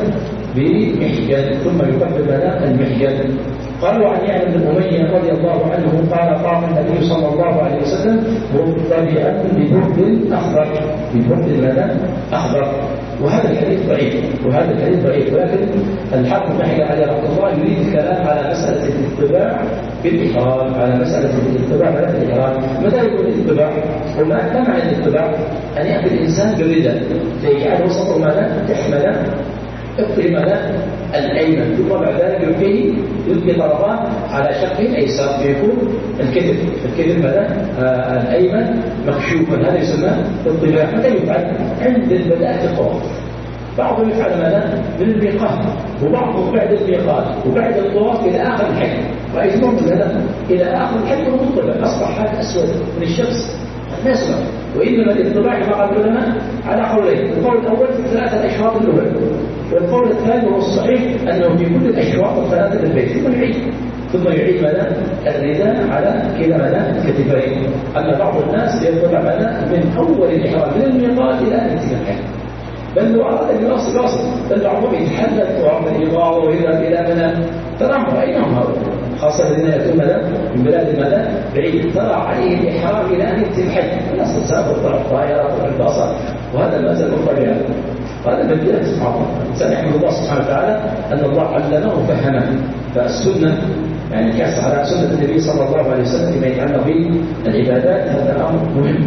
بمحجن ثم يقبل ماذا؟ المحجن. قالوا عن يعلى بن أمية رضي الله عنه قال قام النبي صلى الله عليه وسلم متبعا ببرد أخضر، ببرد ماذا؟ أخضر. وهذا الحديث ضعيف، وهذا الحديث ضعيف، ولكن الحق بن عليه رحمه الله يريد الكلام على مسألة الاتباع بالإحرام، على مسألة الاتباع على الإحرام. متى يكون الاتباع؟ وما ما معنى الاتباع؟ أن يأتي الإنسان بالرداء ليجعل وسطه ماذا؟ تحمل يبقي ماذا؟ الأيمن، ثم بعد ذلك يبقي يبقي طرفان على شقه الأيسر فيكون الكتف، الكتف ماذا؟ آه الأيمن مكشوفا، هذا يسمى الطباع. متى يفعل؟ عند البداءة الطواف. بعضهم يفعل ماذا؟ من الميقات، وبعضهم بعد الميقات وبعد الطواف إلى آخر الحج. رأيتم هذا؟ إلى آخر الحج وهو الطباع أصبح هذا أسود من الشمس ما يسمع. وإنما الاتباع كما قال العلماء على قولين، القول الأول في ثلاثة الأشواط الأولى، والقول الثاني وهو الصحيح أنه في كل الأشواط الثلاثة للبيت ثم يعيد ثم يعيد ماذا؟ الرداء على كلا ماذا؟ الكتفين. أما بعض الناس يتبع ماذا؟ من أول الإحرام من الميقات إلى انتهاء الحج، بل لو أراد أن يواصل يواصل، بل بعضهم يتحدث وعرض الإضاءة ويذهب إلى منى. تراهم رأيناهم هؤلاء خاصة الذين يأتون ماذا؟ من بلاد الماذا؟ بعيد، ترى عليه الإحرام إلى أن ينتهي الحج، الناس تسافر طلع الطائرة طلع الباصات، وهذا ما زال طبيعي. هذا بديل سبحان الله. الإنسان يحمد الله سبحانه وتعالى أن الله علمه وفهمه. فالسنة يعني كأس على سنة النبي صلى الله عليه وسلم فيما يتعلق بالعبادات، هذا أمر مهم.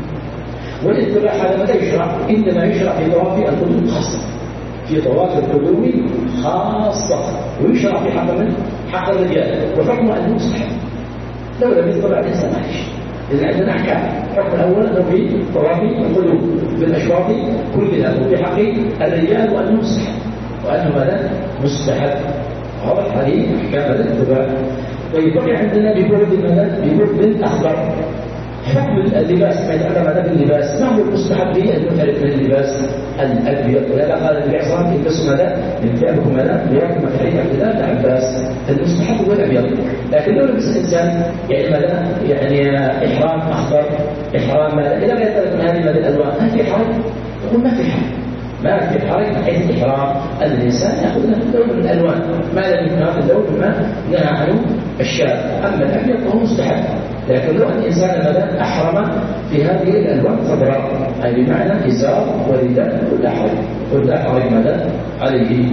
والاتباع هذا متى يشرع؟ إنما يشرع في طواف القدوم خاصة، في طواف القدوم خاصة، ويشرع في حق من؟ حق الرجال، وحكم أنه مستحب. لو لم يتبع الإنسان ما يشرع. إذا عندنا أحكام، الحكم الأول أنه في طواف القدوم بالأشواط كلها، وفي حق الرجال وأنه مستحب، وأنه ماذا؟ مستحب. واضح هذه أحكام الاتباع. ويبقى عندنا ببرد ماذا؟ ببرد أخضر. حكم اللباس ما يتعلم هذا باللباس، ما هو المستحب به أن نفرق من اللباس الأبيض؟ ولذا قال النبي صلى الله عليه وسلم البسوا ماذا؟ من ثيابكم ماذا؟ بياكم حديث عبد الله بن عباس. المستحب هو الأبيض، لكن لو لبس الإنسان يعني ماذا؟ يعني إحرام أخضر، إحرام ماذا؟ إذا ما يتعلم هذه ماذا الألوان، هل في حرج؟ يقول ما في حرج، ما في حرج من حيث الإحرام أن الإنسان يأخذ لون من الألوان ما لم يكن هذا اللون ما نهى عنه الشارع. أما الأبيض فهو مستحب، لكن لو أن الإنسان ماذا؟ أحرم في هذه الألوان خضراء، أي بمعنى إزار ورداء ولا حرج ولا حرج ماذا؟ عليه.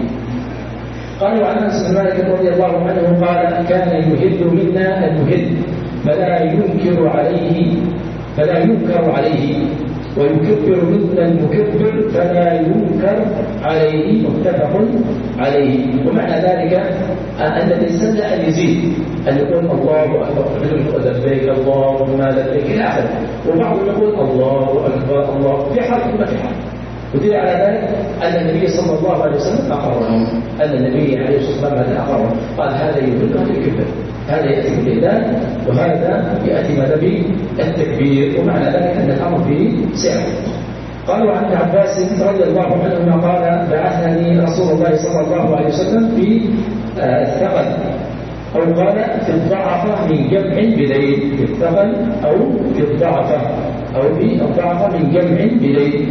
قالوا عن أنس بن مالك رضي الله عنه قال كان يهل منا المهل فلا ينكر عليه فلا ينكر عليه ويكبر منا المكبر فلا ينكر عليه، متفق عليه. ومعنى ذلك أن الإنسان لا أن يزيد أن يقول الله أكبر لبيك اللهم لبيك إلى آخره، وبعضهم يقول الله أكبر الله في حال ما في حال. ودل على ذلك أن النبي صلى الله عليه وسلم أقرهم، أن النبي عليه الصلاة والسلام أقرهم، قال هذا يهل وهذا يكبر، هذا يأتي بالإذان وهذا يأتي ماذا بالتكبير، ومعنى ذلك أن الأمر فيه سعر. قالوا عن ابن عباس رضي الله عنهما قال بعثني رسول الله صلى الله عليه وسلم في الثقل أو قال في الضعفة من جمع بليل، في الثقل أو في الضعفة أو بالضعف من جمع بليل.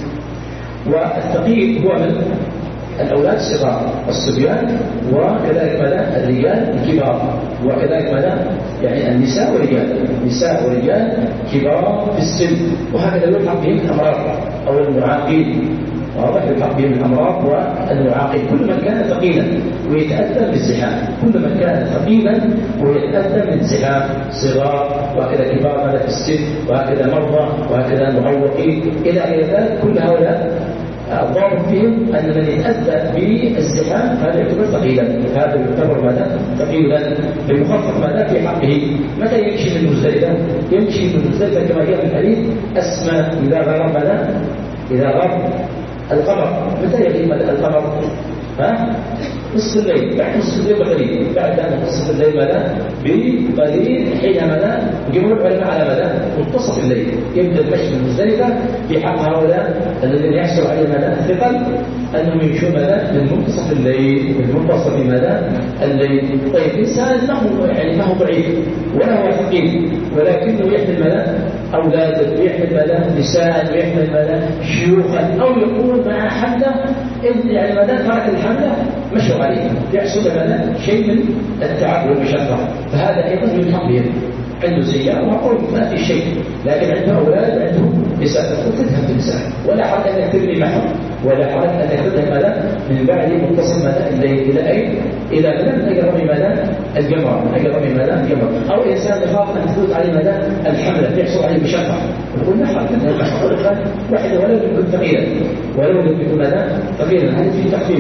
والثقيل هو من الأولاد الصغار الصبيان، وكذلك ماذا الرجال الكبار، وكذلك ماذا يعني النساء والرجال، نساء ورجال كبار في السن، وهكذا يلحق بهم الأمراض أو المعاقين، واضح يلحق بهم الأمراض والمعاقين. كل من كان ثقيلا ويتأثر بالزحام، كل من كان ثقيلا ويتأثر بالزحام، صغار وهكذا كبار ماذا في السن، وهكذا مرضى وهكذا معوقين إلى غير ذلك. كل هؤلاء الضابط فيهم أن من يتأذى بالزحام هذا يعتبر ثقيلا، هذا يعتبر ماذا ثقيلا، فيخفف ماذا في حقه. متى يمشي من مزدلفة؟ يمشي من مزدلفة كما جاء في الحديث أسمى إذا غرب ماذا؟ إذا غرب القمر. متى يغيب القمر؟ ها؟ نصف الليل، بعد نصف الليل بقليل، بعد أن نصف الليل ماذا؟ بقليل حين ماذا؟ جمهور العلماء على ماذا؟ منتصف الليل يبدأ المشي من مزدلفة. في حق هؤلاء الذين يحصل عليهم ماذا؟ الثقل أنهم يمشون ماذا؟ من منتصف الليل، من منتصف ماذا؟ الليل. طيب إنسان له يعني ما هو ضعيف ولا هو ثقيل، ولكنه يحمل ماذا؟ أولاده، ويحمل ماذا؟ نساء، ويحمل ماذا؟ شيوخا، أو يكون مع حملة يعني ماذا؟ ترك الحملة مشوا عليه، يحصل ماذا؟ شيء من التعب والمشقة، فهذا أيضا يلحق بهم. عنده سيارة وقول ما في شيء، لكن عنده أولاد، عنده نساء، وتذهب بالنساء، ولا حرج أن تبني معهم، ولا حرج أن تذهب ماذا؟ من بعد متصل ماذا؟ الليل إلى أين؟ إلى ماذا؟ من أجل رمي ماذا؟ الجمرة، من أجل رمي ماذا؟ الجمرة. أو إنسان يخاف أن تفوت عليه ماذا؟ الحملة، يحصل عليه مشقة، يقول لا حرج أن المشقة واحدة ولو يكون ثقيلا، ولو يكون ماذا؟ ثقيلا، هذا في تخفيف.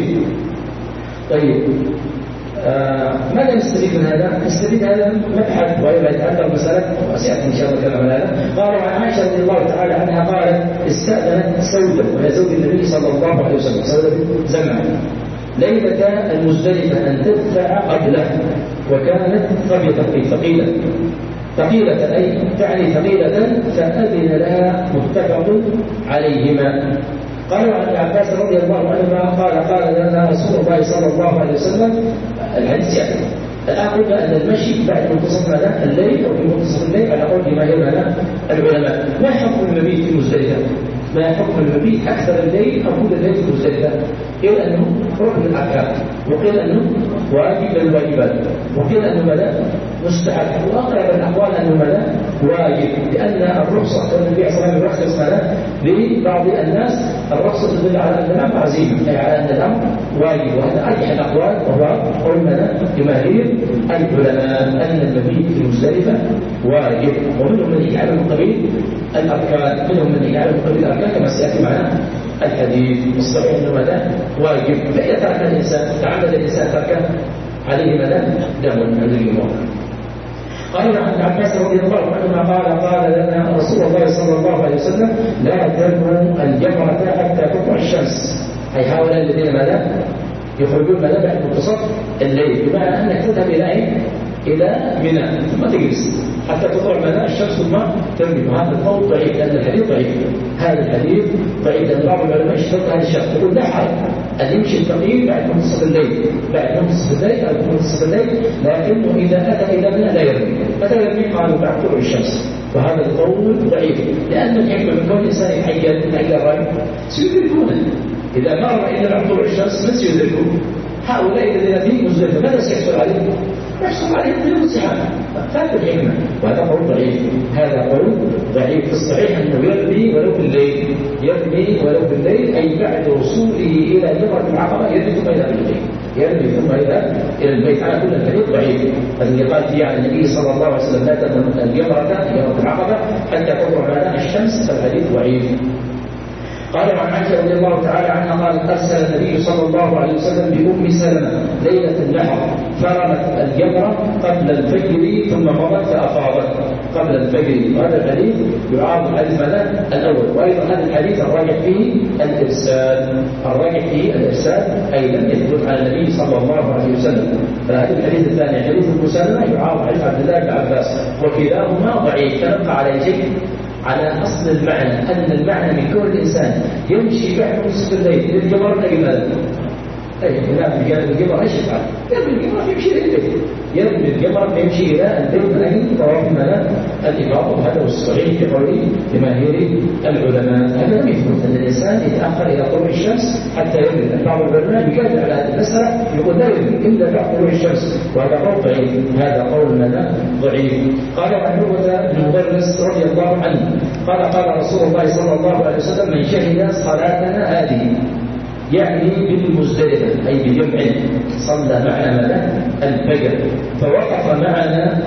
طيب آه ماذا نستفيد من هذا؟ نستفيد هذا مبحث وإذا يتعلق مسألة وسيأتي إن شاء الله كلام على هذا. قالوا عن عائشة رضي الله تعالى عنها قالت استأذنت سودة وهي زوج النبي صلى الله عليه وسلم، سودة بنت زمعة، ليلة المزدلفة أن تدفع قبله، وكانت ثقيلة ثقيلة ثقيلة أي تعني ثقيلة، فأذن لها متفق عليهما. قالوا عن عباس رضي الله عنهما قال قال لنا رسول الله صلى الله عليه وسلم الحديث يعني الآن قلنا أن المشي بعد منتصف ماذا؟ الليل أو في منتصف الليل على قول جماهير العلماء. ما حكم المبيت في مزدلفة؟ ما حكم المبيت أكثر الليل أو كل الليل في مزدلفة؟ قيل أنه ركن الأركان، وقيل أنه واجب الواجبات، وقيل أنه ماذا؟ مستحب، وأقرب الأقوال أنه ماذا؟ واجب، لأن الرخصة كان النبي صلى الله عليه وسلم يرخص ماذا؟ لبعض الناس الرخصة تدل على أن الأمر عزيمة، أي على أن الأمر واجب، وهذا أرجح الأقوال وهو قول ماذا؟ جماهير العلماء أن المبيت في مزدلفة واجب، ومنهم من يجعل قبيل الأركان، منهم من يجعل قبيل الأركان كما سيأتي معنا الحديث. الصحيح أنه ماذا؟ واجب، فإذا ترك الإنسان تعمد الإنسان تركه عليه ماذا؟ دم عند الجمهور. قال عن عباس رضي الله عنهما قال قال لنا رسول الله صلى الله عليه وسلم لا ترموا الجمرة حتى تطلع الشمس، أي هؤلاء الذين ماذا؟ يخرجون ماذا؟ بعد منتصف الليل، بمعنى أنك تذهب إلى أين؟ إلى منى ثم تجلس حتى تطلع ماذا؟ الشمس ثم ترمي. وهذا القول ضعيف لأن الحديث ضعيف، هذا الحديث ضعيف لأن بعض العلماء اشترط هذا الشرط، يقول لا حرج أن يمشي الفقير بعد منتصف الليل، بعد منتصف الليل أو منتصف الليل، لكنه إذا أتى إلى منى لا يرمي. متى يرمي؟ قالوا بعد طلوع الشمس، وهذا القول ضعيف، لأن الحكمة من كون الإنسان يتحيل من أجل الرمي سيدركونه، إذا مر إلا بعد طلوع الشمس من سيدركون؟ هؤلاء الذين في مزدلفة ماذا سيحصل عليهم؟ يحصل عليهم من الزحام، هذا الحكمة، وهذا قول ضعيف، هذا قول ضعيف. في الصحيح أنه يرمي ولو في الليل، يرمي ولو في الليل، أي بعد وصوله إلى جمرة العقبة يرمي ثم إلى البيت، يرمي ثم إلى إلى البيت. على كل الحديث ضعيف، الذي قال فيه عن النبي صلى الله عليه وسلم لا ترموا الجمرة جمرة العقبة حتى تطلع ماذا؟ الشمس، فالحديث ضعيف. قال عن عائشة رضي الله تعالى عنها قال أرسل النبي صلى الله عليه وسلم بأم سلمة ليلة النحر فرمت الجمرة قبل الفجر ثم مضت فأفاضت قبل الفجر. وهذا الحديث يعارض الحديث ماذا؟ الأول. وأيضا هذا الحديث الراجح فيه الإرسال، الراجح فيه الإرسال أي لم يثبت على النبي صلى الله عليه وسلم. فهذا الحديث الثاني حديث أم سلمة يعارض حديث عبد الله بن عباس، وكلاهما ضعيف. فنبقى على شيء على أصل المعنى، أن المعنى من كون الإنسان يمشي بعد نصف الليل للجمرة لماذا؟ أي لا بجانب الجمرة إيش يفعل؟ يرمي الجمرة يمشي إلى البيت، يرمي الجمرة يمشي إلى البيت من أجل طواف ماذا؟ الإفاضة. وهذا هو الصحيح في قول جماهير العلماء. هذا لم يثبت أن الإنسان يتأخر إلى طلوع الشمس حتى يرمي. بعض العلماء يكذب على هذه المسألة يقول لا يرمي إلا بعد طلوع الشمس، وهذا قول ضعيف، هذا قول ماذا؟ ضعيف. قال عن عروة بن مدرس رضي الله عنه قال قال رسول الله صلى الله عليه وسلم من شهد صلاتنا هذه، يعني بالمزدلفة أي بجمع، صلى معنا ماذا؟ الفجر، فوقف معنا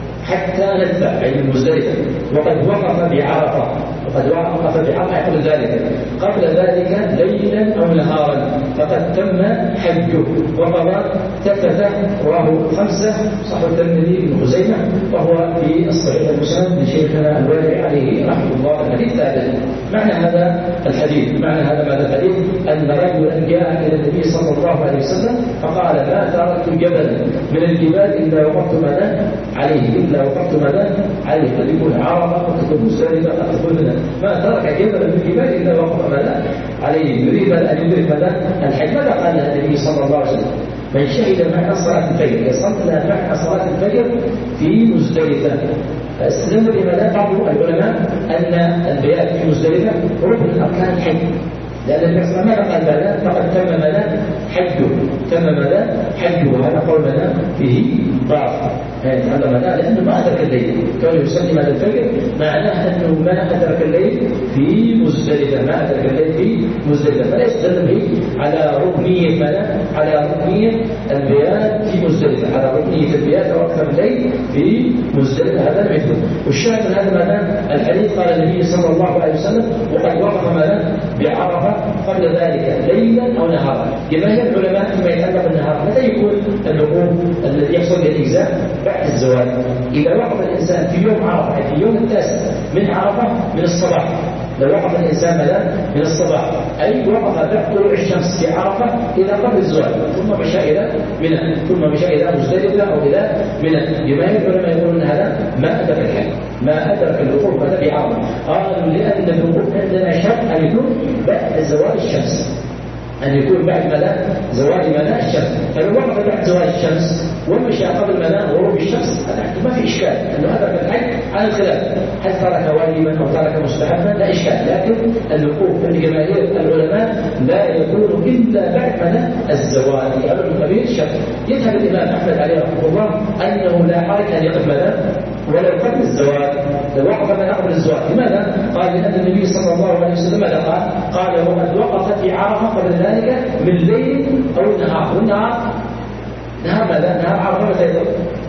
حتى ندفع أي المزدلفة، وقد وقف بعرفة، وقد وقف بعرفة يقول ذلك قبل ذلك ليلا أو نهارا فقد تم حجه وقضى تفتة، وهو خمسة صح الترمذي بن خزيمة، وهو في الصحيح المسند لشيخنا الوالي عليه رحمه الله. الحديث ثابت. معنى هذا الحديث معنى هذا ماذا الحديث؟ أن رجلا جاء إلى النبي صلى الله عليه وسلم فقال ما تركت جبلا من الجبال إلا وقفت ماذا عليه، إلا وقفت ماذا عليه، قد يكون عرفة قد تكون مزدلفة قد تكون منها، ما ترك جبلا من الجبال إلا وقف ماذا عليه، يريد أن يدرك ماذا الحج. ماذا قال النبي صلى الله عليه وسلم؟ من شهد معنا صلاة الفجر، يصلى معنا صلاة الفجر في مزدلفة. استدل بماذا بعض العلماء أن البيات في مزدلفة ركن من أركان الحج، لأن النبي صلى الله عليه وسلم ماذا قال ماذا؟ فقد تم ماذا حجه، تم ماذا حجه، وهذا قول ماذا فيه ضعف. هذا ماذا؟ لأنه ما أدرك الليل، كان يصلي ماذا الفجر معناه أنه ما أدرك الليل في مزدلفة، ما أدرك الليل في مزدلفة، فلا يستدل به على ركنية ماذا؟ على ركنية البيات في مزدلفة، على ركنية البيات أو أكثر الليل في مزدلفة، هذا لا يثبت. والشاهد من هذا ماذا؟ الحديث قال النبي صلى الله عليه وسلم وقد وقف ماذا؟ بعرفة قبل ذلك ليلا أو نهارا. جماهير العلماء فيما يتعلق بالنهار متى يكون الوقوف الذي يحصل بالإجزاء؟ بعد الزوال. إذا وقف الإنسان في يوم عرفة في يوم التاسع من عرفة من الصباح، لو وقف الإنسان ماذا؟ من الصباح أي وقف بعد طلوع الشمس في عرفة إلى قبل الزوال، ثم مشى إلى منى، ثم مشى إلى مزدلفة أو إلى منى. جماهير العلماء يقولون هذا ما أدرك الحج، ما أدرك الوقوف ماذا بعرفة. قالوا لأن الوقوف عندنا شرط أن يكون بعد زوال الشمس، أن يكون بعد ماذا؟ زوال ماذا؟ الشمس. فلو وقف بعد زوال الشمس ومشى قبل ماذا؟ غروب الشمس هذا ما في إشكال، أنه أدرك الحج على الخلاف، هل ترك واجبا أو ترك مستحبا لا إشكال. لكن الوقوف عند جماهير العلماء لا يكون إلا بعد ماذا؟ الزوال، أمر كبير الشرط. يذهب الإمام أحمد عليه رحمه الله أنه لا حرج أن يقف ماذا؟ ولو قبل الزوال، لو وقف من قبل الزوال. لماذا؟ قال لأن النبي صلى الله عليه وسلم ماذا قال؟ قال وقد وقف في عرفة قبل ذلك من ليل أو نهار. والنهار نهار ماذا؟ نهار عرفة متى يضرب؟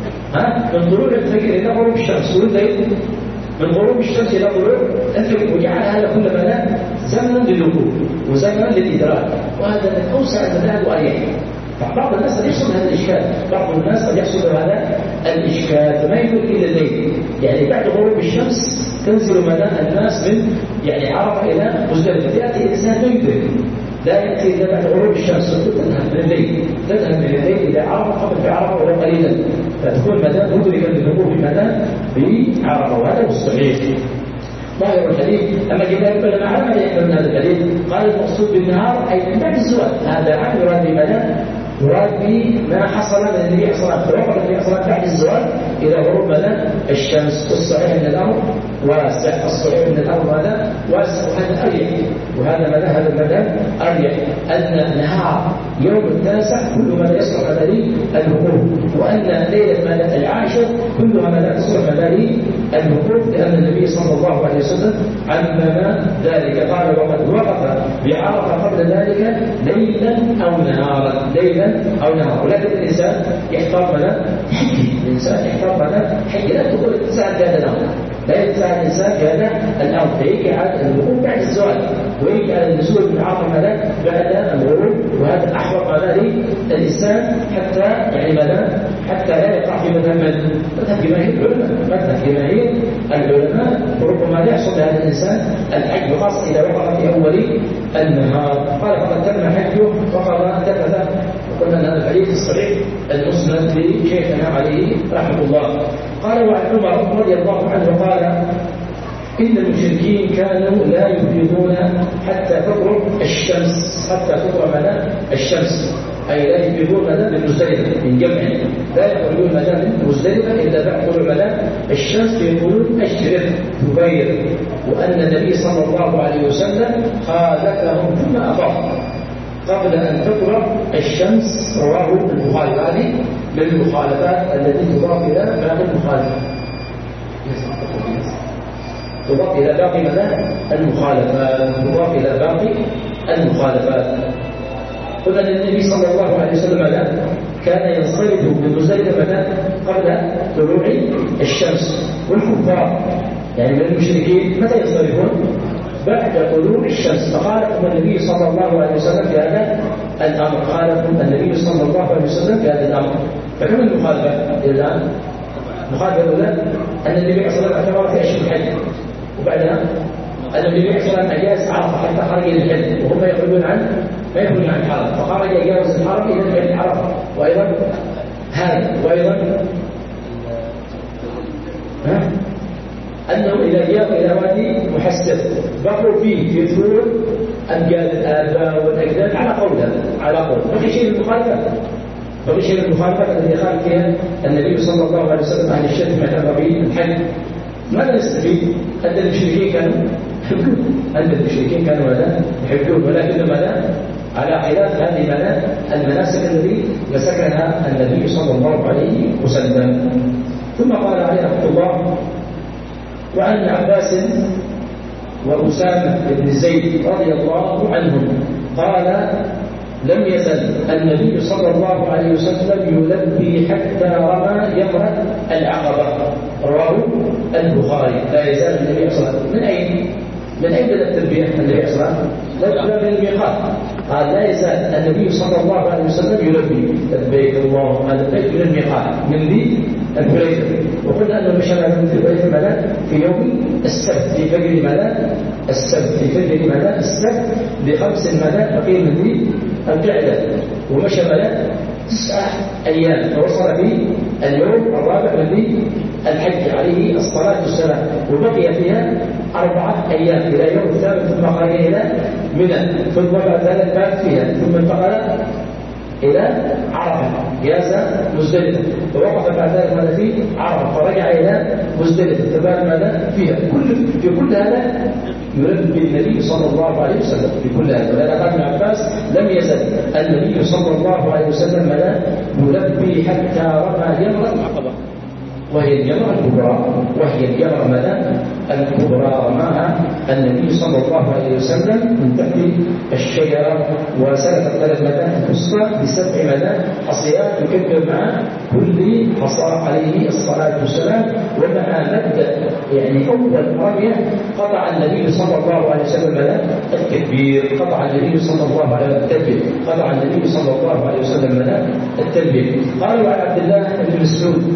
ها؟ من طلوع الفجر إلى غروب الشمس. والليل من غروب الشمس إلى طلوع الفجر. وجعل هذا كل ماذا؟ زمنا للوقوف وزمنا للإدراك، وهذا من أوسع المذاهب وأريح. فبعض الناس قد يحصل هذا الإشكال، بعض الناس قد يحصل هذا الإشكال، فما يكون إلا الليل، يعني بعد غروب الشمس تنزل ماذا؟ الناس من يعني عرفة إلى مزدلفة، يأتي الإنسان لا يدرك، لا يأتي إلا بعد غروب الشمس، تذهب من الليل، تذهب من الليل إلى عرفة قبل في عرفة ولو قليلا، فتكون ماذا؟ مدركا للوقوف ماذا؟ بعرفة، وهذا هو الصحيح. ظاهر الحديث. أما جماهير العلماء على ما يحمل هذا الحديث قال المقصود بالنهار أي بعد الزوال، هذا عام يراد بماذا؟ يراد بما حصل من النبي صلى الله عليه وسلم، فوقف النبي صلى الله عليه وسلم بعد الزوال إلى غروب ماذا؟ الشمس. والصحيح أن الأمر واسع، الصحيح أن الأمر ماذا؟ واسع، وهذا أريح، وهذا ماذا؟ هذا المذهب أريح، أن نهار يوم التاسع كل ما يصلح ماذا؟ الوقوف، وأن ليلة ماذا؟ العاشر كلها ماذا؟ تصلح ماذا؟ الوقوف، لأن النبي صلى الله عليه وسلم عمم ذلك، قال وقد وقف بعرفة قبل ذلك ليلا أو نهارا، ليلا أو نهارا. ولكن الإنسان يحتاج ماذا؟ حج، الإنسان يحتاج ماذا؟ حج، لا تقول الإنسان في هذا الأمر، لا يتساعد الإنسان في هذا الأمر، فيجي على الوقوف بعد الزوال، ويجي على النزول من عرفة ماذا؟ بعد الغروب، وهذا أحوط ماذا الإنسان حتى يعني ماذا؟ حتى لا يقع في مذهب مذهب جماهير العلماء، مذهب جماهير العلماء، وربما لا يحصل لهذا الإنسان الحج، وخاصة إذا وقع في أول النهار. قال فقد تم حجه وقضى تفث. وقلنا أن هذا الحديث الصحيح المسند لشيخنا عليه رحمه الله. قال وعن عمر رضي الله عنه قال إن المشركين كانوا لا يفيضون حتى تغرب الشمس، حتى تغرب ماذا؟ الشمس. أي لا يجيبون مدى من مزدلفة من جمع، لا يخرجون مدى من مزدلفة إلا بعد طلوع مدى الشمس، يقولون أشرق تبير، وأن النبي صلى الله عليه وسلم خالفهم ثم أفاض قبل أن تطلع الشمس. رواه البخاري. هذه من المخالفات التي تضاف إلى باقي المخالفات، تضاف إلى باقي مدى المخالفات، تضاف إلى باقي المخالفات. قلنا أن النبي صلى الله عليه وسلم كان ينصرف من مزدلفة قبل طلوع الشمس، والكفار يعني من المشركين متى ينصرفون؟ بعد طلوع الشمس. فخالفهم النبي صلى الله عليه وسلم في هذا الأمر، خالفهم النبي صلى الله عليه وسلم في هذا الأمر. فكم المخالفة الآن؟ المخالفة الأولى أن النبي صلى الله عليه وسلم اعتبر في أشهر الحج، وبعدها أن النبي صلى الله عليه وسلم أجاز عرفة حتى خرج إلى الحج وهم يخرجون عن ما يخرجون عن الحرم، فخرج يجاوز الحرم إلى الحج عرفة. وأيضا هذا، وأيضا ها أنهم إذا جاءوا إلى وادي محسب بقوا فيه يثورون أمجاد الآباء والأجداد على قول على قول بقي شيء المخالفة، بقي شيء المخالفة الذي خالف فيها النبي صلى الله عليه وسلم عن الشرك ما كان به الحج. ماذا نستفيد؟ أن المشركين كانوا يحبون، أن المشركين كانوا ماذا يحبون، ولكن ماذا على خلاف هذه ماذا المناسك التي مسكها النبي صلى الله عليه وسلم. ثم قال عليه رحمه الله: وعن عباس وأسامة بن زيد رضي الله عنهم قال: لم يزل النبي صلى الله عليه وسلم يلبي حتى رمى جمرة العقبة. رواه البخاري. لا يزال النبي صلى الله عليه وسلم. من أين؟ من أين بدأ التلبية النبي صلى الله عليه وسلم؟ لا من الميقات. قال: لا يزال النبي صلى الله عليه وسلم يلبي لبيك اللهم لبيك من الميقات من ذي الحليفة. وقلنا أنه مشى من ذي الحليفة ماذا؟ في يوم السبت، في فجر ماذا؟ السبت، في فجر ماذا؟ السبت بخمس ماذا؟ بقي من ذي القعدة، ومشى ماذا؟ تسعة أيام، فوصل في اليوم الرابع من ذي الحج عليه الصلاة والسلام، وبقي فيها أربعة أيام إلى يوم الثامن، ثم خرج إلى منى، ثم بعد ذلك بات فيها، ثم انتقل إلى عرفة جاز مزدلفة، ووقف بعد ذلك ماذا فيه عرفة، فرجع إلى مزدلفة فبات ماذا فيها. كل في كل هذا يلبي النبي صلى الله عليه وسلم في كل هذا. ولذا قال ابن عباس: لم يزل النبي صلى الله عليه وسلم ماذا يلبي حتى رمى جمرة العقبة، وهي الجمرة الكبرى، وهي الجمرة ماذا الكبرى رماها النبي صلى الله عليه وسلم من تحت الشجرة، وسلك الثلاث مدى الوسطى بسبع مدى حصيات يكبر مع كل حصى عليه الصلاة والسلام. ومع مبدأ يعني أول رمية قطع النبي صلى الله عليه وسلم مدى التكبير، قطع النبي صلى الله عليه وسلم التكبير، قطع النبي صلى الله عليه وسلم مدى التكبير. قالوا عن عبد الله بن مسعود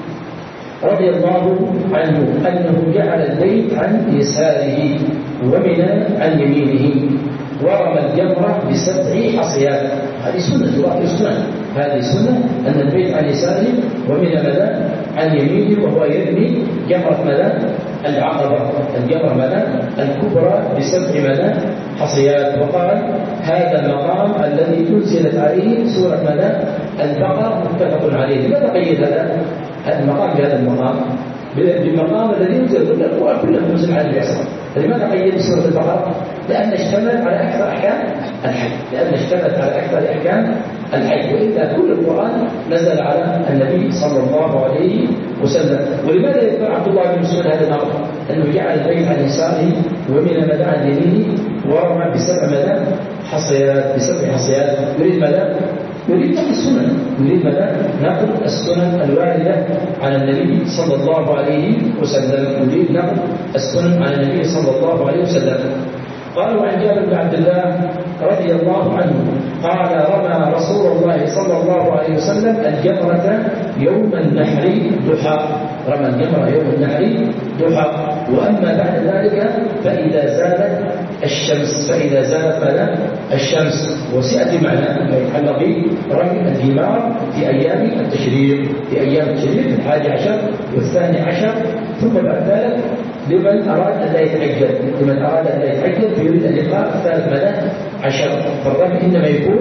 رضي الله عنه أنه جعل البيت عن يساره ومنى عن يمينه، ورمى الجمرة بسبع حصيات. هذه سنة تراث السنة، هذه سنة أن البيت عن يساره ومنى مدى عن يمينه، وهو يرمي جمرة مدى العقبة، الجمرة مدى الكبرى بسبع مدى حصيات. وقال: هذا المقام الذي أنزلت عليه سورة مدى البقرة متفق عليه. لماذا قيد هذا المقام بهذا المقام؟ بالمقام الذي ينزل كل القرآن كله منزل على النبي صلى الله عليه وسلم. لماذا قيد سورة البقرة؟ لأن اشتملت على أكثر أحكام الحج، لأن اشتملت على أكثر أحكام الحج، وإلا كل القرآن نزل على النبي صلى الله عليه وسلم. ولماذا يذكر عبد الله بن مسعود هذا الأمر؟ أنه جعل البيت عن يساره ومن مدى عن يمينه، ورمى بسبع مدى حصيات، بسبع حصيات. يريد ماذا؟ يريد نقل السنن، يريد ماذا؟ نقل السنن الواردة عن النبي صلى الله عليه وسلم، يريد نقل السنن عن النبي صلى الله عليه وسلم. قالوا عن جابر بن عبد الله رضي الله عنه قال: رمى رسول الله صلى الله عليه وسلم الجمرة يوم النحر ضحى، رمى الجمرة يوم النحر ضحى. وأما بعد ذلك فإذا زالت الشمس، فإذا زالت ماذا الشمس. وسيأتي معنا ما يتعلق برمي الجمار في أيام التشريق، في أيام التشريق في الحادي عشر والثاني عشر. ثم بعد ذلك لمن أراد أن لا يتعجل، لمن أراد أن لا يتعجل فيريد اللقاء الثالث ماذا عشر. فالرمي إنما يكون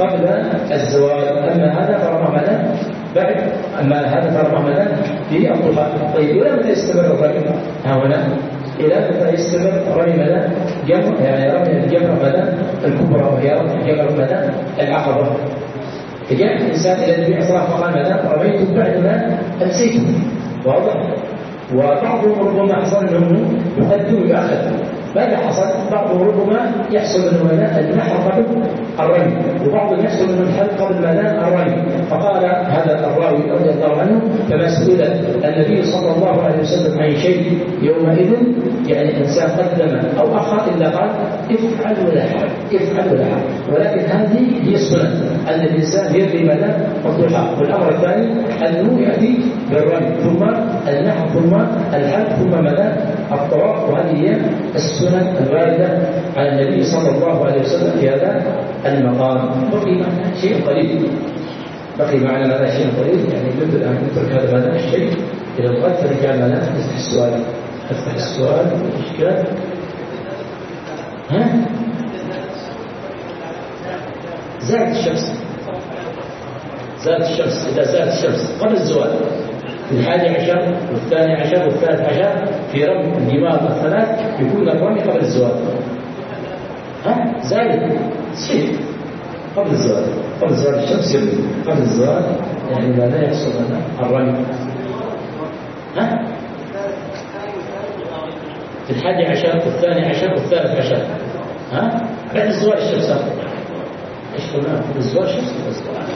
قبل الزوال. أما هذا فرمى ماذا بعد، أما هذا فرمى ماذا في الضحى. طيب إلى متى يستمر الرمي ها هنا؟ إلى متى يستمر رمي ماذا؟ جمع يعني رمي الجمرة ماذا الكبرى، وهي رمي جمرة ماذا العقبة. فجاء الإنسان إلى النبي صلى الله عليه وسلم فقال ماذا رميت بعدما أمسيت. واضح؟ وبعضهم ربما حصل منه يقدم ويأخذ. ماذا حصل؟ بعضهم ربما يحصل منه ماذا النحر قبل الرمي، وبعضهم يحصل منه الحلق قبل ماذا الرمي. فقال هذا الراوي رضي الله عنه فما سئل النبي صلى الله عليه وسلم عن شيء يومئذ، يعني الإنسان قدم أو أخر إلا قال افعل ولا حرج، افعل ولا حرج. ولكن هذه هي السنة أن الإنسان يرمي ماذا الضحى. والأمر الثاني أنه يأتي بالرمي ثم النحر ثم الحلق ثم ماذا الطواف. وهذه هي السنة الواردة على النبي صلى الله عليه وسلم في هذا المقام. بقي معنا شيء قليل، بقي معنا هذا شيء قليل، يعني نبدأ أن نترك هذا هذا الشيء إلى الغد. فرجع معنا نفتح السؤال، نفتح السؤال والإشكال. ها؟ زادت الشمس، زادت الشمس إذا زادت الشمس قبل الزوال في الحادي عشر والثاني عشر والثالث عشر في رمي الجمار الثلاث يكون الرمي قبل الزوال. ها زائد شيء قبل الزوال، قبل زوال الشمس يرمي قبل الزوال، يعني ماذا يحصل لنا الرمي. ها في الحادي عشر والثاني عشر والثالث عشر ها بعد الزوال الشمس. ايش قلنا؟ قبل الزوال الشمس